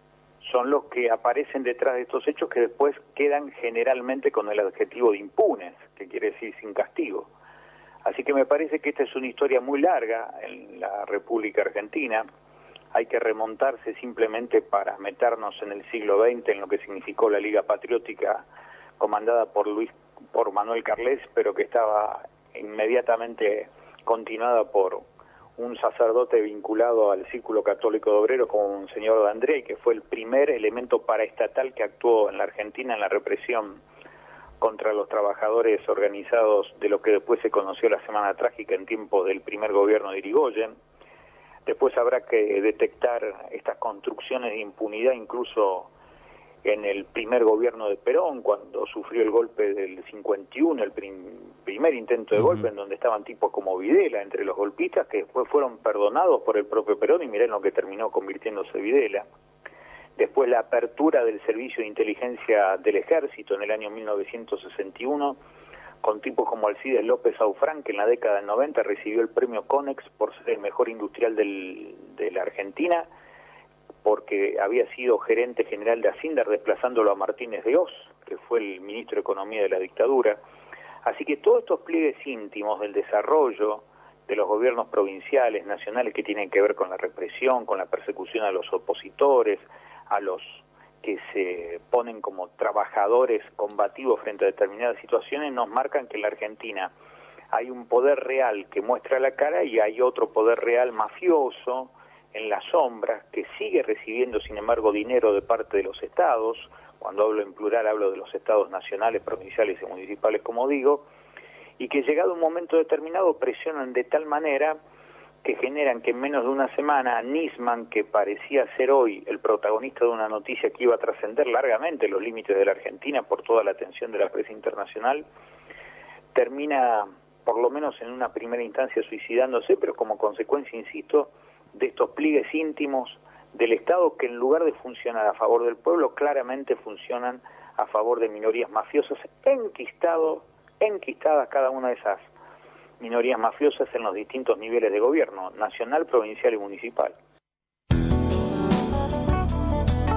Son los que aparecen detrás de estos hechos que después quedan generalmente con el adjetivo de impunes, que quiere decir sin castigo. Así que me parece que esta es una historia muy larga en la República Argentina. Hay que remontarse simplemente para meternos en el siglo veinte, en lo que significó la Liga Patriótica comandada por Luis, por Manuel Carles, pero que estaba inmediatamente continuada por un sacerdote vinculado al Círculo Católico de Obreros como Monseñor de André, que fue el primer elemento paraestatal que actuó en la Argentina en la represión contra los trabajadores organizados de lo que después se conoció la Semana Trágica en tiempos del primer gobierno de Irigoyen. Después habrá que detectar estas construcciones de impunidad incluso en el primer gobierno de Perón, cuando sufrió el golpe del cincuenta y uno, el prim- primer intento de golpe, uh-huh. en donde estaban tipos como Videla entre los golpistas, que después fueron perdonados por el propio Perón, y miren lo que terminó convirtiéndose Videla. Después la apertura del servicio de inteligencia del ejército en el año mil novecientos sesenta y uno, con tipos como Alcides López Aufrán, que en la década del noventa recibió el premio Conex por ser el mejor industrial del, de la Argentina, porque había sido gerente general de Asindar, desplazándolo a Martínez de Oz, que fue el ministro de Economía de la dictadura. Así que todos estos pliegues íntimos del desarrollo de los gobiernos provinciales, nacionales, que tienen que ver con la represión, con la persecución a los opositores, a los que se ponen como trabajadores combativos frente a determinadas situaciones, nos marcan que en la Argentina hay un poder real que muestra la cara y hay otro poder real mafioso en las sombras que sigue recibiendo, sin embargo, dinero de parte de los estados. Cuando hablo en plural hablo de los estados nacionales, provinciales y municipales, como digo, y que llegado un momento determinado presionan de tal manera que generan que en menos de una semana Nisman, que parecía ser hoy el protagonista de una noticia que iba a trascender largamente los límites de la Argentina por toda la atención de la prensa internacional, termina por lo menos en una primera instancia suicidándose, pero como consecuencia, insisto, de estos pliegues íntimos del Estado que en lugar de funcionar a favor del pueblo, claramente funcionan a favor de minorías mafiosas, enquistado, enquistadas cada una de esas minorías mafiosas en los distintos niveles de gobierno, nacional, provincial y municipal.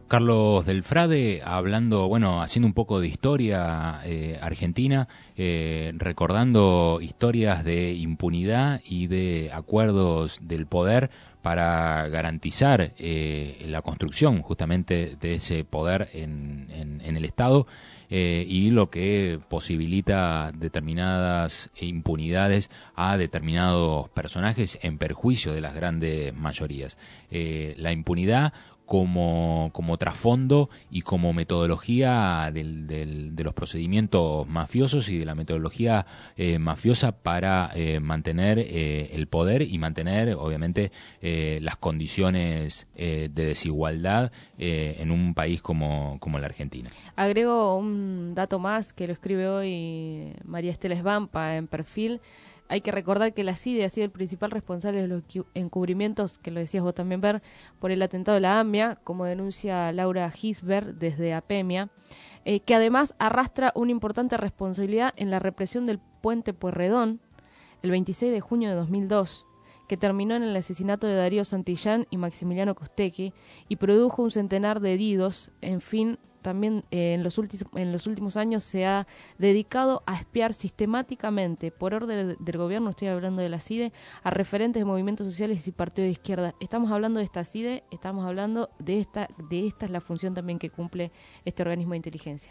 Carlos Delfrade, hablando, bueno, haciendo un poco de historia eh, argentina, eh, recordando historias de impunidad y de acuerdos del poder para garantizar eh, la construcción justamente de ese poder en, en, en el Estado eh, y lo que posibilita determinadas impunidades a determinados personajes en perjuicio de las grandes mayorías. Eh, la impunidad como, como trasfondo y como metodología del, del, de los procedimientos mafiosos y de la metodología eh, mafiosa para eh, mantener eh, el poder y mantener, obviamente, eh, las condiciones eh, de desigualdad eh, en un país como, como la Argentina. Agrego un dato más que lo escribe hoy María Estela Esbampa en Perfil. Hay que recordar que la C I D E ha sido el principal responsable de los encubrimientos, que lo decías vos también, Ver, por el atentado de la AMIA, como denuncia Laura Gisbert desde APEMIA, eh, que además arrastra una importante responsabilidad en la represión del Puente Pueyrredón el veintiséis de junio de dos mil dos, que terminó en el asesinato de Darío Santillán y Maximiliano Costecchi y produjo un centenar de heridos. En fin, también eh, en, los últimos, en los últimos años se ha dedicado a espiar sistemáticamente, por orden del gobierno, estoy hablando de la C I D E, a referentes de movimientos sociales y partidos de izquierda. Estamos hablando de esta C I D E, estamos hablando de esta, de esta es la función también que cumple este organismo de inteligencia.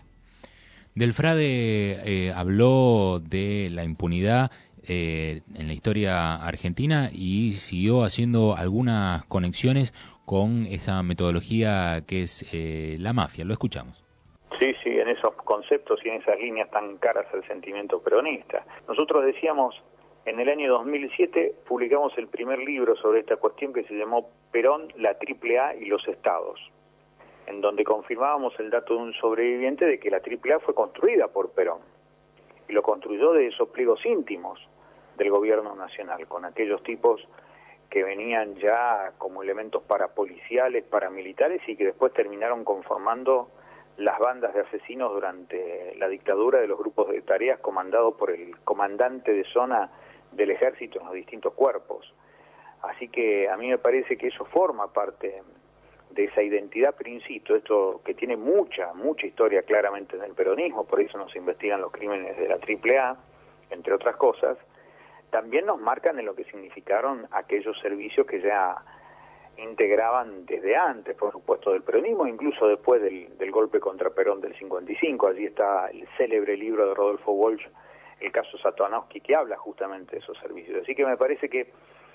Delfrade eh, habló de la impunidad eh, en la historia argentina y siguió haciendo algunas conexiones con esa metodología que es eh, la mafia. Lo escuchamos. Sí, sí, en esos conceptos y en esas líneas tan caras al sentimiento peronista. Nosotros decíamos, en el año dos mil siete publicamos el primer libro sobre esta cuestión que se llamó Perón, la Triple A y los Estados, en donde confirmábamos el dato de un sobreviviente de que la Triple A fue construida por Perón, y lo construyó de esos pliegos íntimos del gobierno nacional, con aquellos tipos que venían ya como elementos parapoliciales, paramilitares y que después terminaron conformando las bandas de asesinos durante la dictadura de los grupos de tareas comandados por el comandante de zona del ejército en los distintos cuerpos. Así que a mí me parece que eso forma parte de esa identidad, pero insisto, esto que tiene mucha, mucha historia claramente en el peronismo, por eso nos investigan los crímenes de la Triple A, entre otras cosas. También nos marcan en lo que significaron aquellos servicios que ya integraban desde antes, por supuesto, del peronismo, incluso después del, del golpe contra Perón del cincuenta y cinco. Allí está el célebre libro de Rodolfo Walsh, el caso Satanowski, que habla justamente de esos servicios. Así que me parece que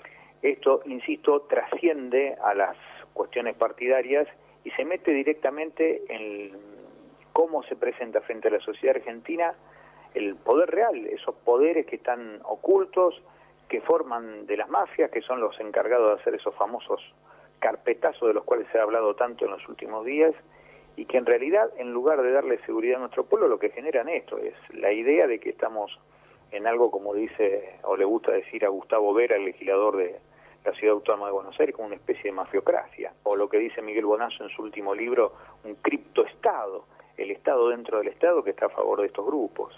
esto, insisto, trasciende a las cuestiones partidarias y se mete directamente en cómo se presenta frente a la sociedad argentina el poder real, esos poderes que están ocultos, que forman de las mafias, que son los encargados de hacer esos famosos carpetazos de los cuales se ha hablado tanto en los últimos días, y que en realidad, en lugar de darle seguridad a nuestro pueblo, lo que generan esto es la idea de que estamos en algo, como dice, o le gusta decir a Gustavo Vera, el legislador de la Ciudad Autónoma de Buenos Aires, como una especie de mafiocracia, o lo que dice Miguel Bonazo en su último libro, un criptoestado, el Estado dentro del Estado que está a favor de estos grupos.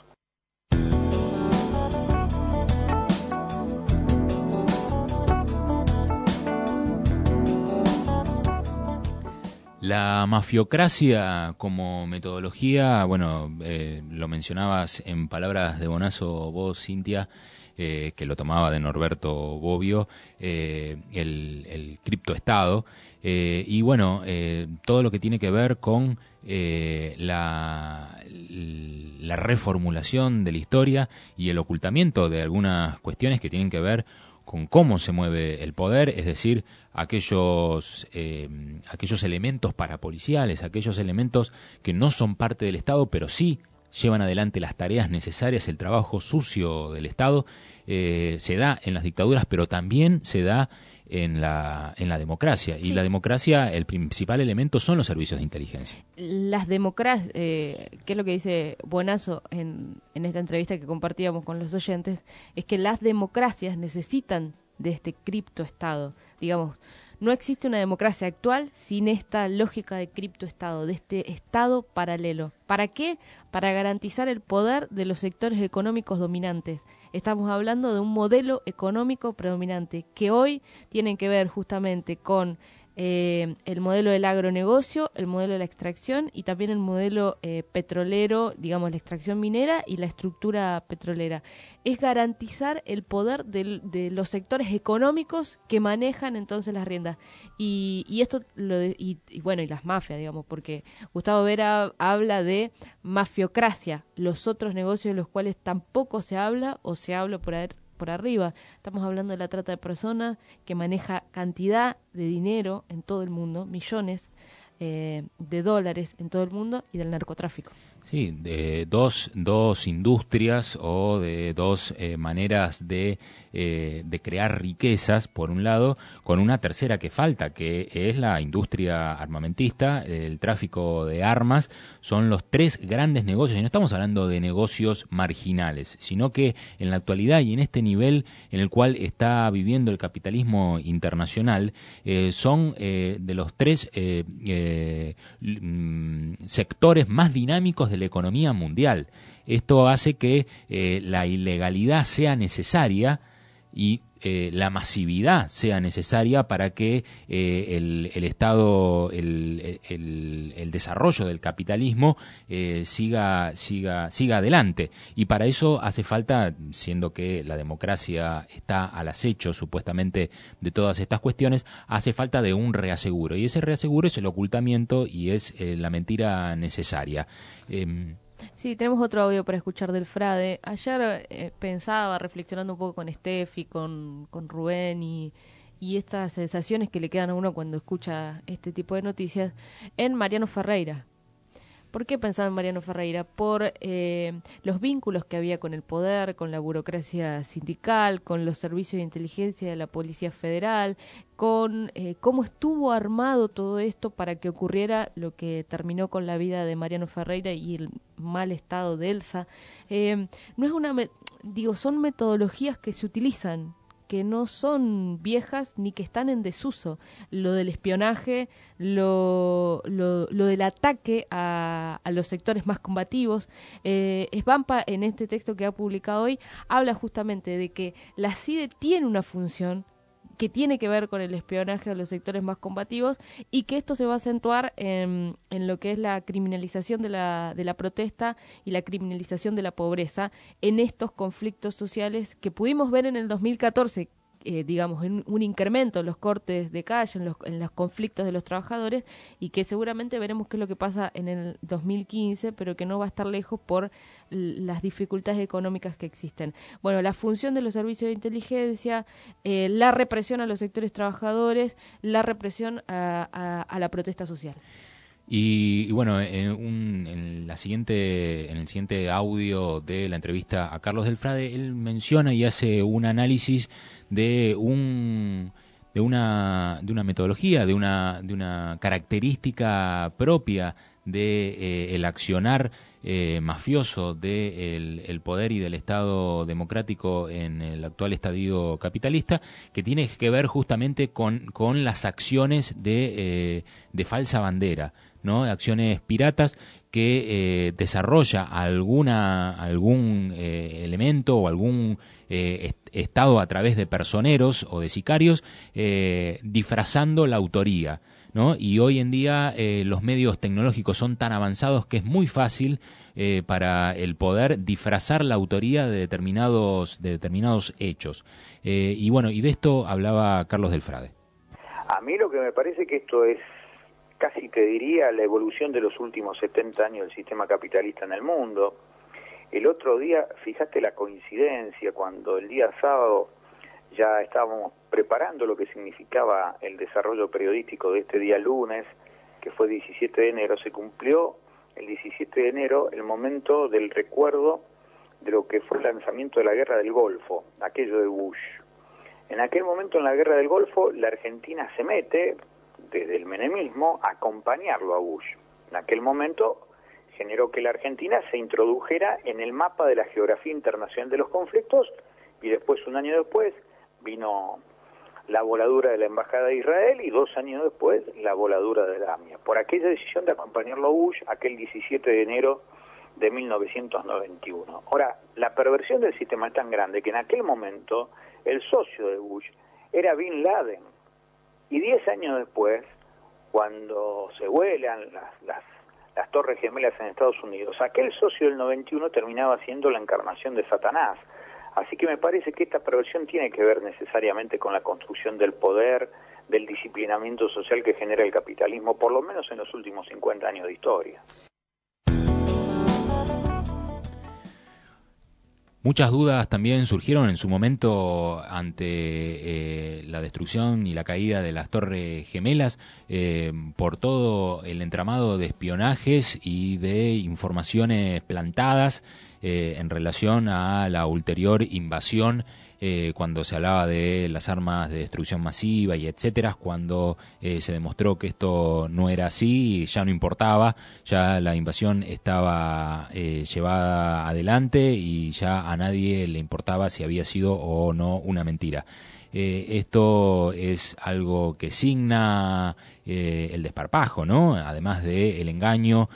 La mafiocracia como metodología, bueno, eh, lo mencionabas en palabras de Bonazo vos, Cintia, eh, que lo tomaba de Norberto Bobbio, eh, el, el criptoestado, eh, y bueno, eh, todo lo que tiene que ver con eh, la, la reformulación de la historia y el ocultamiento de algunas cuestiones que tienen que ver con cómo se mueve el poder, es decir, aquellos eh, aquellos elementos parapoliciales, aquellos elementos que no son parte del Estado, pero sí llevan adelante las tareas necesarias, el trabajo sucio del Estado, eh, se da en las dictaduras, pero también se da en la en la democracia. Sí. Y la democracia, el principal elemento son los servicios de inteligencia. Las democracias, eh, ¿qué es lo que dice Bonazo en, en esta entrevista que compartíamos con los oyentes? Es que las democracias necesitan de este criptoestado. Digamos, no existe una democracia actual sin esta lógica de criptoestado, de este estado paralelo. ¿Para qué? Para garantizar el poder de los sectores económicos dominantes. Estamos hablando de un modelo económico predominante que hoy tienen que ver justamente con eh, el modelo del agronegocio, el modelo de la extracción y también el modelo eh, petrolero, digamos la extracción minera y la estructura petrolera. Es garantizar el poder del, de los sectores económicos que manejan entonces las riendas. Y, y esto, lo de, y, y bueno, y las mafias, digamos, porque Gustavo Vera habla de mafiocracia, los otros negocios de los cuales tampoco se habla o se habla por ahí, por arriba. Estamos hablando de la trata de personas que maneja cantidad de dinero en todo el mundo, millones eh, de dólares en todo el mundo, y del narcotráfico. Sí, de dos, dos industrias o de dos eh, maneras de, eh, de crear riquezas, por un lado, con una tercera que falta, que es la industria armamentista, el tráfico de armas. Son los tres grandes negocios, y no estamos hablando de negocios marginales, sino que en la actualidad y en este nivel en el cual está viviendo el capitalismo internacional, eh, son eh, de los tres eh, eh, sectores más dinámicos de de la economía mundial. Esto hace que eh, la ilegalidad sea necesaria y eh, la masividad sea necesaria para que eh, el, el Estado, el, el, el desarrollo del capitalismo eh, siga, siga, siga adelante. Y para eso hace falta, siendo que la democracia está al acecho supuestamente de todas estas cuestiones, hace falta de un reaseguro. Y ese reaseguro es el ocultamiento y es eh, la mentira necesaria. Eh, Sí, tenemos otro audio para escuchar del Frade. Ayer eh, pensaba, reflexionando un poco con Steffi, con, con Rubén y, y estas sensaciones que le quedan a uno cuando escucha este tipo de noticias, en Mariano Ferreira. ¿Por qué pensaba en Mariano Ferreira? Por eh, los vínculos que había con el poder, con la burocracia sindical, con los servicios de inteligencia de la Policía Federal, con eh, cómo estuvo armado todo esto para que ocurriera lo que terminó con la vida de Mariano Ferreira y el mal estado de Elsa. Eh, no es una, digo, son metodologías que se utilizan, que no son viejas ni que están en desuso. Lo del espionaje, lo, lo, lo del ataque a, a los sectores más combativos. Eh, Svampa, en este texto que ha publicado hoy, habla justamente de que la C I D E tiene una función que tiene que ver con el espionaje a los sectores más combativos y que esto se va a acentuar en, en lo que es la criminalización de la, de la protesta y la criminalización de la pobreza en estos conflictos sociales que pudimos ver en el dos mil catorce, eh, digamos, en un incremento en los cortes de calle, en los, en los conflictos de los trabajadores, y que seguramente veremos qué es lo que pasa en el dos mil quince, pero que no va a estar lejos por las dificultades económicas que existen. Bueno, la función de los servicios de inteligencia, eh, la represión a los sectores trabajadores, la represión a, a, a la protesta social. Y, y bueno, en, un, en la siguiente, en el siguiente audio de la entrevista a Carlos del Frade, él menciona y hace un análisis de un de una de una metodología, de una de una característica propia de eh, el accionar eh, mafioso del de el poder y del Estado democrático en el actual estadio capitalista, que tiene que ver justamente con, con las acciones de, eh, de falsa bandera, ¿no? Acciones piratas que eh, desarrolla alguna algún eh, elemento o algún eh, est estado a través de personeros o de sicarios, eh, disfrazando la autoría, ¿no? Y hoy en día eh, los medios tecnológicos son tan avanzados que es muy fácil eh, para el poder disfrazar la autoría de determinados de determinados hechos. Eh, y bueno, y de esto hablaba Carlos del Frade. A mí lo que me parece que esto es, casi te diría, la evolución de los últimos setenta años del sistema capitalista en el mundo. El otro día, fíjate la coincidencia, cuando el día sábado ya estábamos preparando lo que significaba el desarrollo periodístico de este día lunes, que fue diecisiete de enero, se cumplió el diecisiete de enero el momento del recuerdo de lo que fue el lanzamiento de la Guerra del Golfo, aquello de Bush. En aquel momento, en la Guerra del Golfo, la Argentina se mete desde el menemismo a acompañarlo a Bush. En aquel momento generó que la Argentina se introdujera en el mapa de la geografía internacional de los conflictos, y después, un año después, vino la voladura de la Embajada de Israel, y dos años después la voladura de la AMIA, por aquella decisión de acompañarlo a Bush aquel diecisiete de enero de mil novecientos noventa y uno. Ahora, la perversión del sistema es tan grande que en aquel momento el socio de Bush era Bin Laden. Y diez años después, cuando se vuelan las, las, las Torres Gemelas en Estados Unidos, aquel socio del noventa y uno terminaba siendo la encarnación de Satanás. Así que me parece que esta perversión tiene que ver necesariamente con la construcción del poder, del disciplinamiento social que genera el capitalismo, por lo menos en los últimos cincuenta años de historia. Muchas dudas también surgieron en su momento ante eh, la destrucción y la caída de las Torres Gemelas eh, por todo el entramado de espionajes y de informaciones plantadas eh, en relación a la ulterior invasión, eh, cuando se hablaba de las armas de destrucción masiva y etcétera, cuando eh, se demostró que esto no era así, ya no importaba, ya la invasión estaba eh, llevada adelante y ya a nadie le importaba si había sido o no una mentira. Eh, esto es algo que signa eh, el desparpajo, ¿no? Además de el engaño,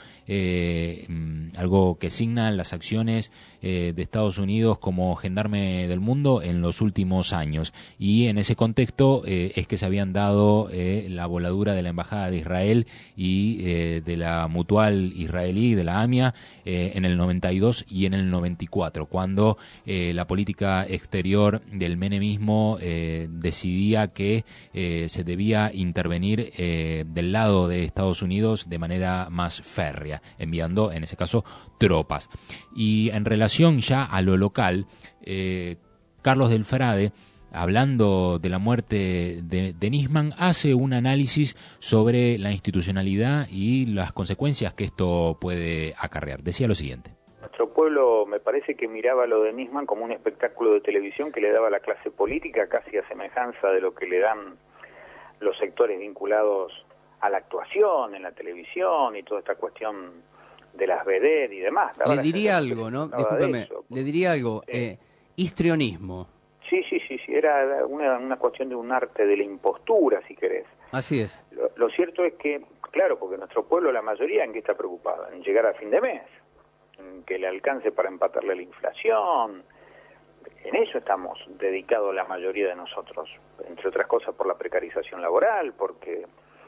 eh, algo que signa las acciones eh, de Estados Unidos como gendarme del mundo en los últimos años. Y en ese contexto eh, es que se habían dado eh, la voladura de la Embajada de Israel y eh, de la Mutual Israelí, de la AMIA, eh, en el noventa y dos y en el noventa y cuatro, cuando eh, la política exterior del menemismo eh, decidía que eh, se debía intervenir eh, del lado de Estados Unidos de manera más férrea, enviando en ese caso tropas. Y en relación ya a lo local, eh, Carlos del Frade, hablando de la muerte de, de Nisman, hace un análisis sobre la institucionalidad y las consecuencias que esto puede acarrear. Decía lo siguiente. Nuestro pueblo me parece que miraba lo de Nisman como un espectáculo de televisión que le daba a la clase política, casi a semejanza de lo que le dan los sectores vinculados a la actuación en la televisión y toda esta cuestión de las vedettes y demás. Le diría algo, ¿no? Discúlpeme, le diría algo, sí. eh, histrionismo. Sí, sí, sí, sí, era una, una cuestión de un arte de la impostura, si querés. Así es. Lo, lo cierto es que, claro, porque nuestro pueblo, la mayoría, ¿en qué está preocupado? En llegar a fin de mes, en que le alcance para empatarle la inflación. En eso estamos dedicados la mayoría de nosotros, entre otras cosas por la precarización laboral, porque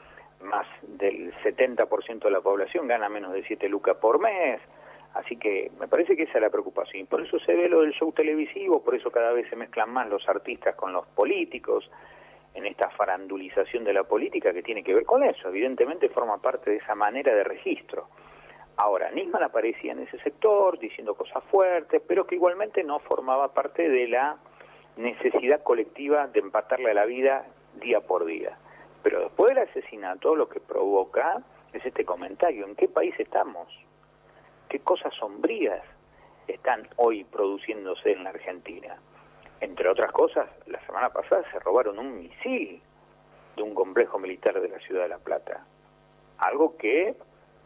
más del setenta por ciento de la población gana menos de siete lucas por mes. Así que me parece que esa es la preocupación. Por eso se ve lo del show televisivo, por eso cada vez se mezclan más los artistas con los políticos, en esta farandulización de la política que tiene que ver con eso. Evidentemente forma parte de esa manera de registro. Ahora, Nisman aparecía en ese sector diciendo cosas fuertes, pero que igualmente no formaba parte de la necesidad colectiva de empatarle a la vida día por día. Pero después del asesinato lo que provoca es este comentario: ¿en qué país estamos? ¿Qué cosas sombrías están hoy produciéndose en la Argentina? Entre otras cosas, la semana pasada se robaron un misil de un complejo militar de la ciudad de La Plata. Algo que,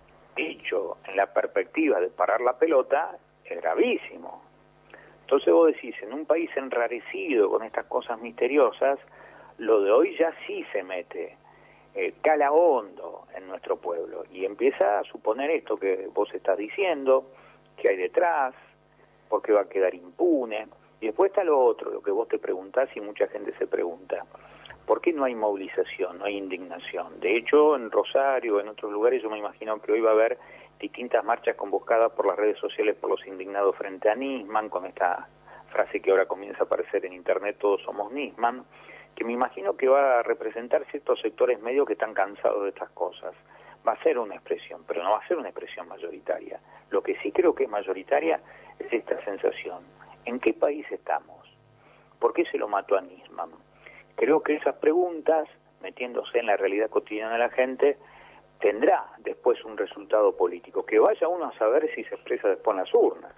dicho en la perspectiva de parar la pelota, es gravísimo. Entonces vos decís, en un país enrarecido con estas cosas misteriosas, lo de hoy ya sí se mete, eh, cala hondo en nuestro pueblo y empieza a suponer esto que vos estás diciendo, que hay detrás, por qué va a quedar impune. Y después está lo otro, lo que vos te preguntás y mucha gente se pregunta: ¿por qué no hay movilización, no hay indignación? De hecho, en Rosario, en otros lugares, yo me imagino que hoy va a haber distintas marchas convocadas por las redes sociales por los indignados frente a Nisman, con esta frase que ahora comienza a aparecer en internet: todos somos Nisman, que me imagino que va a representar ciertos sectores medios que están cansados de estas cosas. Va a ser una expresión, pero no va a ser una expresión mayoritaria. Lo que sí creo que es mayoritaria es esta sensación: ¿en qué país estamos? ¿Por qué se lo mató a Nisman? Creo que esas preguntas, metiéndose en la realidad cotidiana de la gente, tendrá después un resultado político, que vaya uno a saber si se expresa después en las urnas.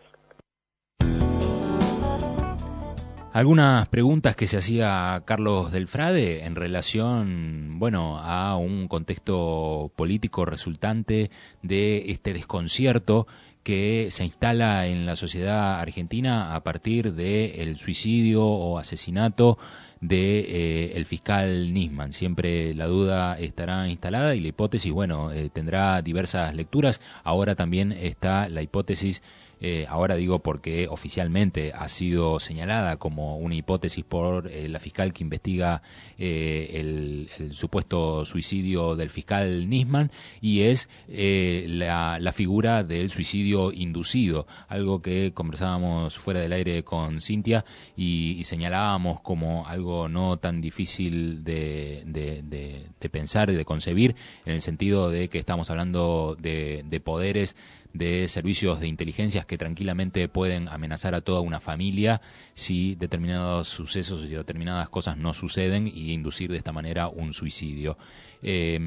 Algunas preguntas que se hacía Carlos del Frade en relación, bueno, a un contexto político resultante de este desconcierto que se instala en la sociedad argentina a partir del suicidio o asesinato de eh, el fiscal Nisman. Siempre la duda estará instalada y la hipótesis, bueno, eh, tendrá diversas lecturas. Ahora también está la hipótesis eh, ahora digo porque oficialmente ha sido señalada como una hipótesis por eh, la fiscal que investiga eh, el, el supuesto suicidio del fiscal Nisman, y es eh, la, la figura del suicidio inducido, algo que conversábamos fuera del aire con Cintia y, y señalábamos como algo no tan difícil de, de, de, de pensar y de concebir, en el sentido de que estamos hablando de, de poderes, de servicios de inteligencias que tranquilamente pueden amenazar a toda una familia si determinados sucesos y determinadas cosas no suceden, y inducir de esta manera un suicidio. Eh,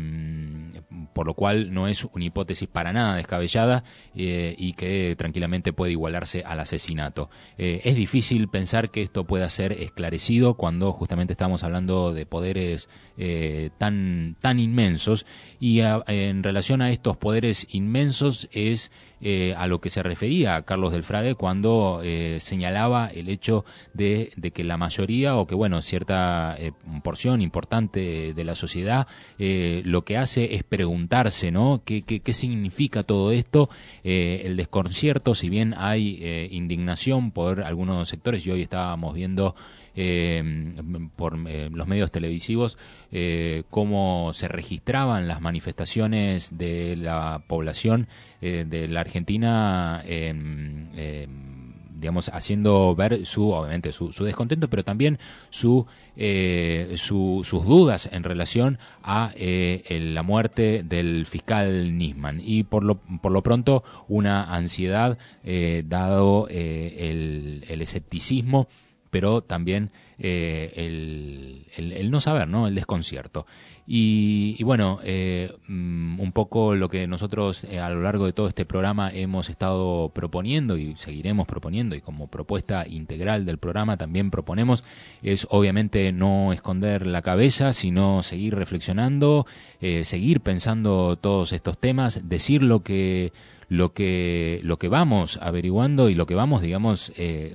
por lo cual no es una hipótesis para nada descabellada eh, y que tranquilamente puede igualarse al asesinato. Eh, es difícil pensar que esto pueda ser esclarecido cuando justamente estamos hablando de poderes eh, tan, tan inmensos, y a, en relación a estos poderes inmensos es Eh, a lo que se refería Carlos del Frade cuando eh, señalaba el hecho de, de que la mayoría, o que bueno, cierta eh, porción importante de la sociedad eh, lo que hace es preguntarse, ¿no? ¿Qué, qué, qué significa todo esto? Eh, el desconcierto, si bien hay eh, indignación por algunos sectores, y hoy estábamos viendo Eh, por eh, los medios televisivos eh, cómo se registraban las manifestaciones de la población eh, de la Argentina, eh, eh, digamos, haciendo ver su, obviamente, su, su descontento, pero también su, eh, su, sus dudas en relación a eh, la muerte del fiscal Nisman, y por lo, por lo pronto una ansiedad eh, dado eh, el, el escepticismo, pero también eh, el, el, el no saber, ¿no? El desconcierto. Y, y bueno, eh, un poco lo que nosotros eh, a lo largo de todo este programa hemos estado proponiendo y seguiremos proponiendo, y como propuesta integral del programa también proponemos, es obviamente no esconder la cabeza, sino seguir reflexionando, eh, seguir pensando todos estos temas, decir lo que, lo que, lo que vamos averiguando y lo que vamos, digamos, eh,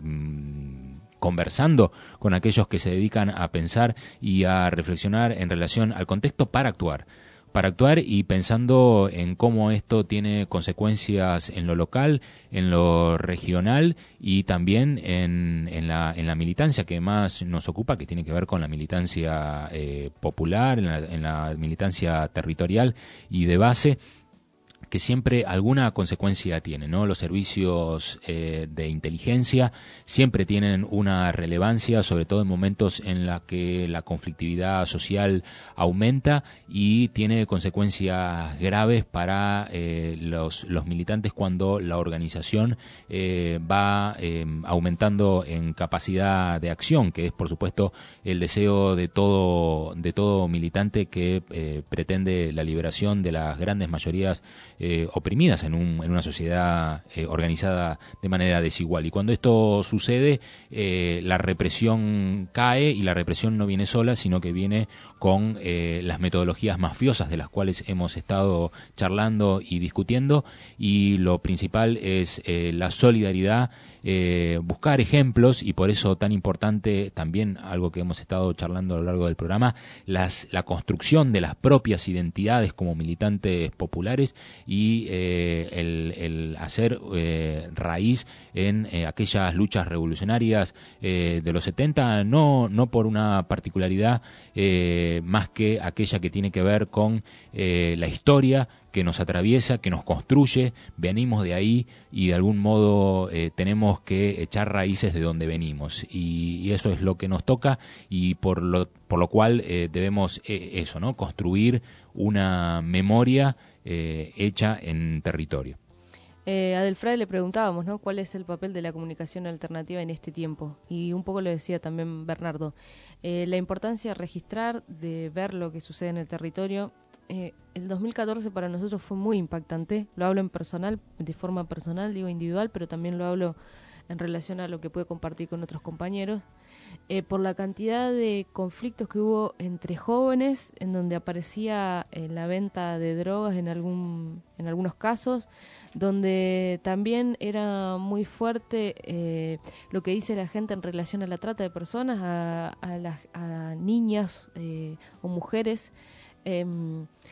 conversando con aquellos que se dedican a pensar y a reflexionar en relación al contexto para actuar, para actuar y pensando en cómo esto tiene consecuencias en lo local, en lo regional y también en, en, la, en la militancia que más nos ocupa, que tiene que ver con la militancia eh, popular, en la, en la militancia territorial y de base, que siempre alguna consecuencia tiene, ¿no? Los servicios eh, de inteligencia siempre tienen una relevancia, sobre todo en momentos en los que la conflictividad social aumenta, y tiene consecuencias graves para eh, los, los militantes cuando la organización eh, va eh, aumentando en capacidad de acción, que es por supuesto el deseo de todo, de todo militante que eh, pretende la liberación de las grandes mayorías Eh, oprimidas en, un, en una sociedad eh, organizada de manera desigual. Y cuando esto sucede, eh, la represión cae, y la represión no viene sola, sino que viene con eh, las metodologías mafiosas de las cuales hemos estado charlando y discutiendo, y lo principal es eh, la solidaridad, eh, buscar ejemplos, y por eso tan importante también algo que hemos estado charlando a lo largo del programa, las, la construcción de las propias identidades como militantes populares, y eh, el, el hacer eh, raíz en eh, aquellas luchas revolucionarias eh, de los setenta, no, no por una particularidad eh, más que aquella que tiene que ver con eh, la historia que nos atraviesa, que nos construye, venimos de ahí y de algún modo eh, tenemos que echar raíces de donde venimos, y, y eso es lo que nos toca, y por lo, por lo cual eh, debemos eh, eso, ¿no? Construir una memoria eh, hecha en territorio. Eh, a Del Frade le preguntábamos, ¿no? ¿Cuál es el papel de la comunicación alternativa en este tiempo? Y un poco lo decía también Bernardo, eh, la importancia de registrar, de ver lo que sucede en el territorio. Eh, el dos mil catorce para nosotros fue muy impactante, lo hablo en personal, de forma personal, digo individual, pero también lo hablo en relación a lo que puedo compartir con otros compañeros, eh, por la cantidad de conflictos que hubo entre jóvenes, en donde aparecía eh, la venta de drogas en algún en algunos casos, donde también era muy fuerte eh, lo que dice la gente en relación a la trata de personas, a, a, las, a niñas eh, o mujeres. Eh,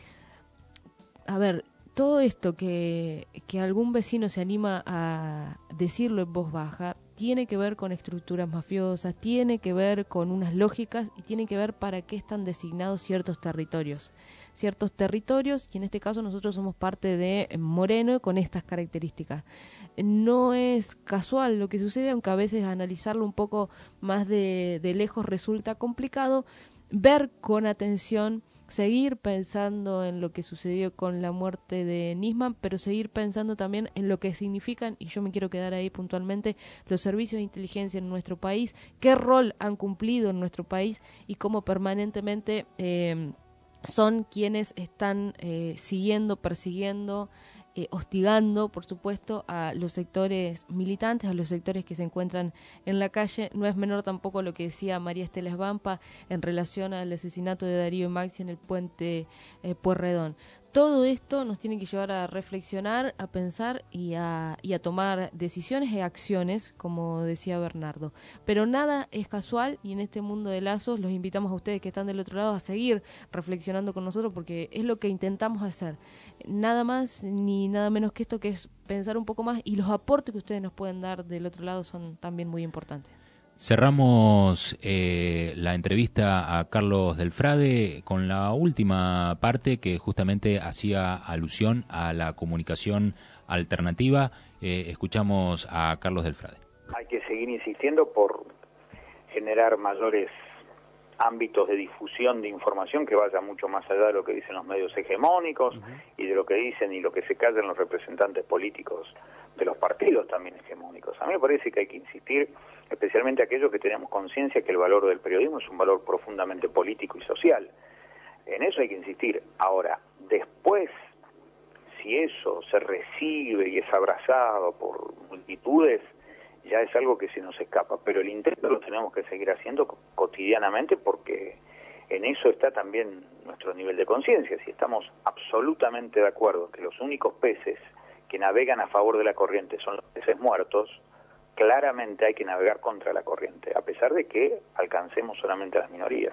a ver, todo esto que, que algún vecino se anima a decirlo en voz baja, tiene que ver con estructuras mafiosas, tiene que ver con unas lógicas y tiene que ver para qué están designados ciertos territorios. Ciertos territorios, y en este caso nosotros somos parte de Moreno con estas características. No es casual lo que sucede, aunque a veces analizarlo un poco más de, de lejos resulta complicado, ver con atención, seguir pensando en lo que sucedió con la muerte de Nisman, pero seguir pensando también en lo que significan, y yo me quiero quedar ahí puntualmente, los servicios de inteligencia en nuestro país, qué rol han cumplido en nuestro país y cómo permanentemente eh, son quienes están eh, siguiendo, persiguiendo, Eh, hostigando, por supuesto, a los sectores militantes, a los sectores que se encuentran en la calle. No es menor tampoco lo que decía María Estela Esbampa en relación al asesinato de Darío Maxi en el puente eh, Pueyrredón. Todo esto nos tiene que llevar a reflexionar, a pensar y a, y a tomar decisiones y acciones, como decía Bernardo. Pero nada es casual y en este mundo de lazos los invitamos a ustedes que están del otro lado a seguir reflexionando con nosotros porque es lo que intentamos hacer. Nada más ni nada menos que esto, que es pensar un poco más, y los aportes que ustedes nos pueden dar del otro lado son también muy importantes. Cerramos eh, la entrevista a Carlos Delfrade con la última parte que justamente hacía alusión a la comunicación alternativa. Eh, escuchamos a Carlos Delfrade. Hay que seguir insistiendo por generar mayores ámbitos de difusión de información que vaya mucho más allá de lo que dicen los medios hegemónicos uh-huh. y de lo que dicen y lo que se callan los representantes políticos de los partidos también hegemónicos. A mí me parece que hay que insistir, especialmente aquellos que tenemos conciencia que el valor del periodismo es un valor profundamente político y social. En eso hay que insistir. Ahora, después, si eso se recibe y es abrazado por multitudes, ya es algo que se nos escapa, pero el intento lo tenemos que seguir haciendo cotidianamente porque en eso está también nuestro nivel de conciencia. Si estamos absolutamente de acuerdo que los únicos peces que navegan a favor de la corriente son los peces muertos, claramente hay que navegar contra la corriente, a pesar de que alcancemos solamente a las minorías.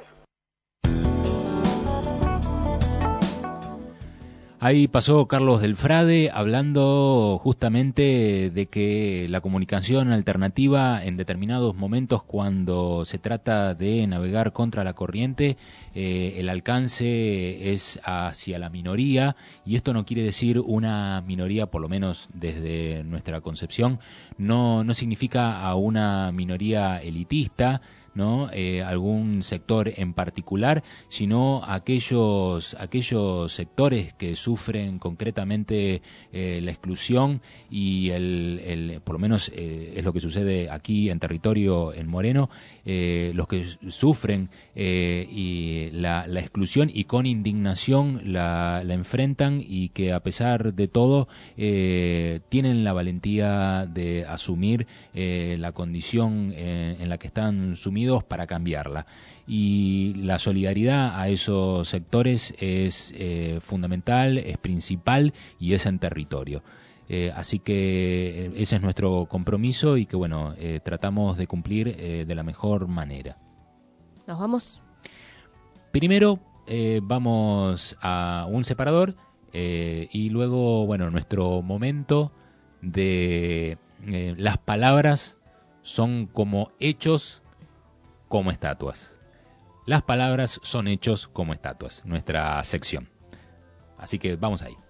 Ahí pasó Carlos Delfrade hablando justamente de que la comunicación alternativa en determinados momentos, cuando se trata de navegar contra la corriente, eh, el alcance es hacia la minoría, y esto no quiere decir una minoría, por lo menos desde nuestra concepción, no, no significa a una minoría elitista, ¿no? Eh, algún sector en particular, sino aquellos aquellos sectores que sufren concretamente eh, la exclusión y el, el por lo menos eh, es lo que sucede aquí en territorio en Moreno, eh, los que sufren eh, y la, la exclusión y con indignación la, la enfrentan, y que a pesar de todo eh, tienen la valentía de asumir eh, la condición en, en la que están sumidos para cambiarla. Y la solidaridad a esos sectores es eh, fundamental, es principal y es en territorio. Eh, así que ese es nuestro compromiso y que bueno, eh, tratamos de cumplir eh, de la mejor manera. ¿Nos vamos? Primero eh, vamos a un separador eh, y luego, bueno, nuestro momento de eh, las palabras son como hechos, como estatuas. Las palabras son hechos como estatuas, nuestra sección. Así que vamos ahí.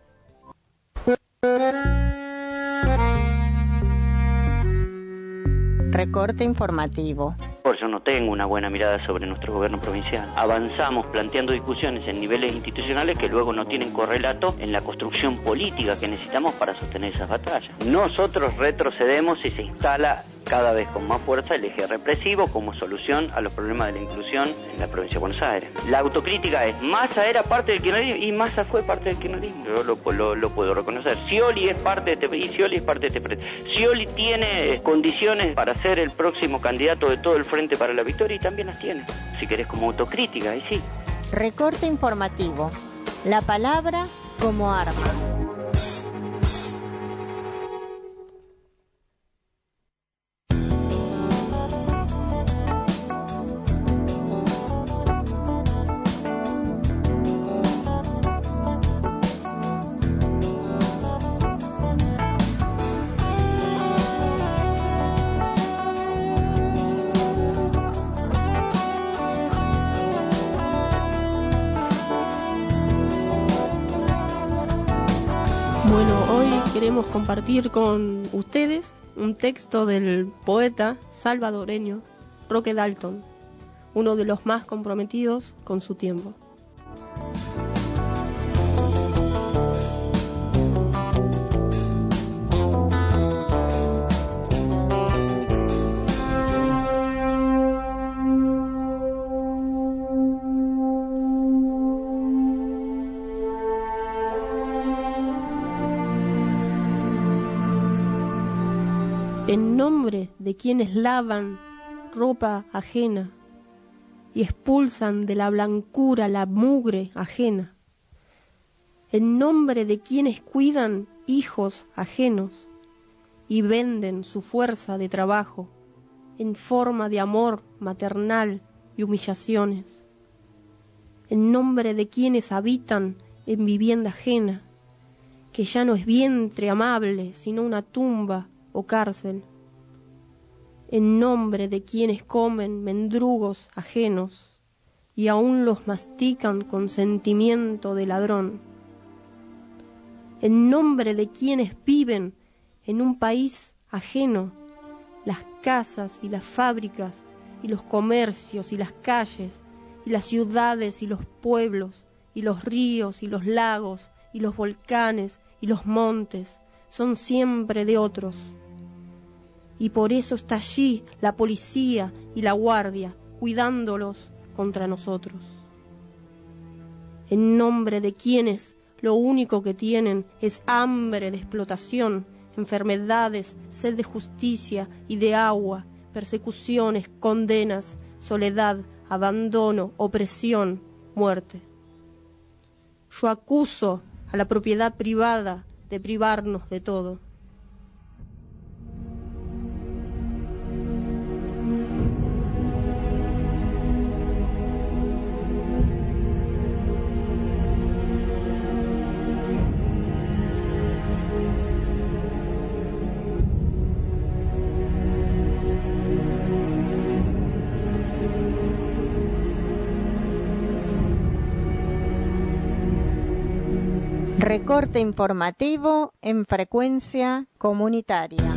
Recorte informativo. Yo no tengo una buena mirada sobre nuestro gobierno provincial. Avanzamos planteando discusiones en niveles institucionales que luego no tienen correlato en la construcción política que necesitamos para sostener esas batallas. Nosotros retrocedemos y se instala cada vez con más fuerza el eje represivo como solución a los problemas de la inclusión en la provincia de Buenos Aires. La autocrítica es: Massa era parte del kirchnerismo y Massa fue parte del kirchnerismo. Yo lo, lo, lo puedo reconocer. Scioli es parte de este y Scioli es parte de este frente. Scioli tiene condiciones para ser el próximo candidato de todo el Frente para la Victoria y también las tiene. Si querés, como autocrítica, ahí sí. Recorte informativo. La palabra como arma. queremos compartir con ustedes un texto del poeta salvadoreño Roque Dalton, uno de los más comprometidos con su tiempo. En nombre de quienes lavan ropa ajena y expulsan de la blancura la mugre ajena, en nombre de quienes cuidan hijos ajenos y venden su fuerza de trabajo en forma de amor maternal y humillaciones, en nombre de quienes habitan en vivienda ajena, que ya no es vientre amable sino una tumba o cárcel, en nombre de quienes comen mendrugos ajenos y aún los mastican con sentimiento de ladrón, en nombre de quienes viven en un país ajeno, las casas y las fábricas y los comercios y las calles y las ciudades y los pueblos y los ríos y los lagos y los volcanes y los montes son siempre de otros. Y por eso está allí la policía y la guardia cuidándolos contra nosotros. En nombre de quienes lo único que tienen es hambre de explotación, enfermedades, sed de justicia y de agua, persecuciones, condenas, soledad, abandono, opresión, muerte. Yo acuso a la propiedad privada de privarnos de todo. Recorte informativo en frecuencia comunitaria.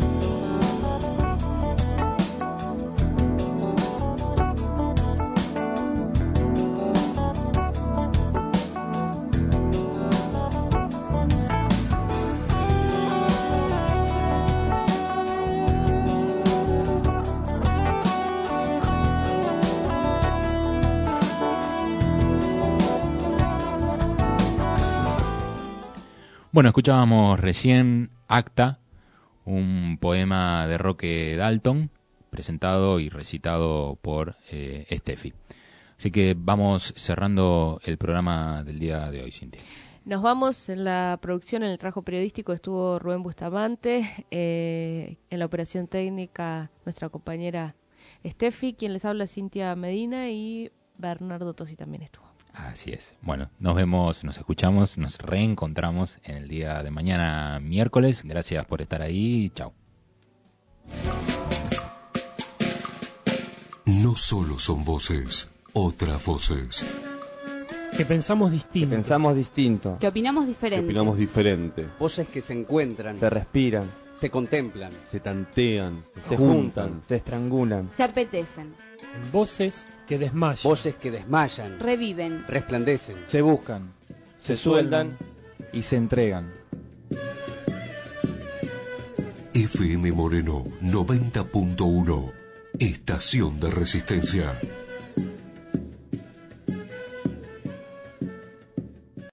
Bueno, escuchábamos recién Acta, un poema de Roque Dalton, presentado y recitado por eh, Steffi. Así que vamos cerrando el programa del día de hoy, Cintia. Nos vamos. En la producción, en el trabajo periodístico, estuvo Rubén Bustamante, eh, en la operación técnica nuestra compañera Steffi, quien les habla Cintia Medina, y Bernardo Tosi también estuvo. Así es. Bueno, nos vemos, nos escuchamos, nos reencontramos en el día de mañana, miércoles. Gracias por estar ahí. Chao. No solo son voces, otras voces. Que pensamos distinto. Que pensamos distinto. Que opinamos diferente. Que opinamos diferente. Voces que se encuentran. Se respiran. Se contemplan. Se tantean. Se, se juntan, juntan. Se estrangulan. Se apetecen. Voces que desmayan. Voces que desmayan. Reviven. Resplandecen. Se buscan. Se, se sueldan y se entregan. F M Moreno noventa punto uno. Estación de Resistencia.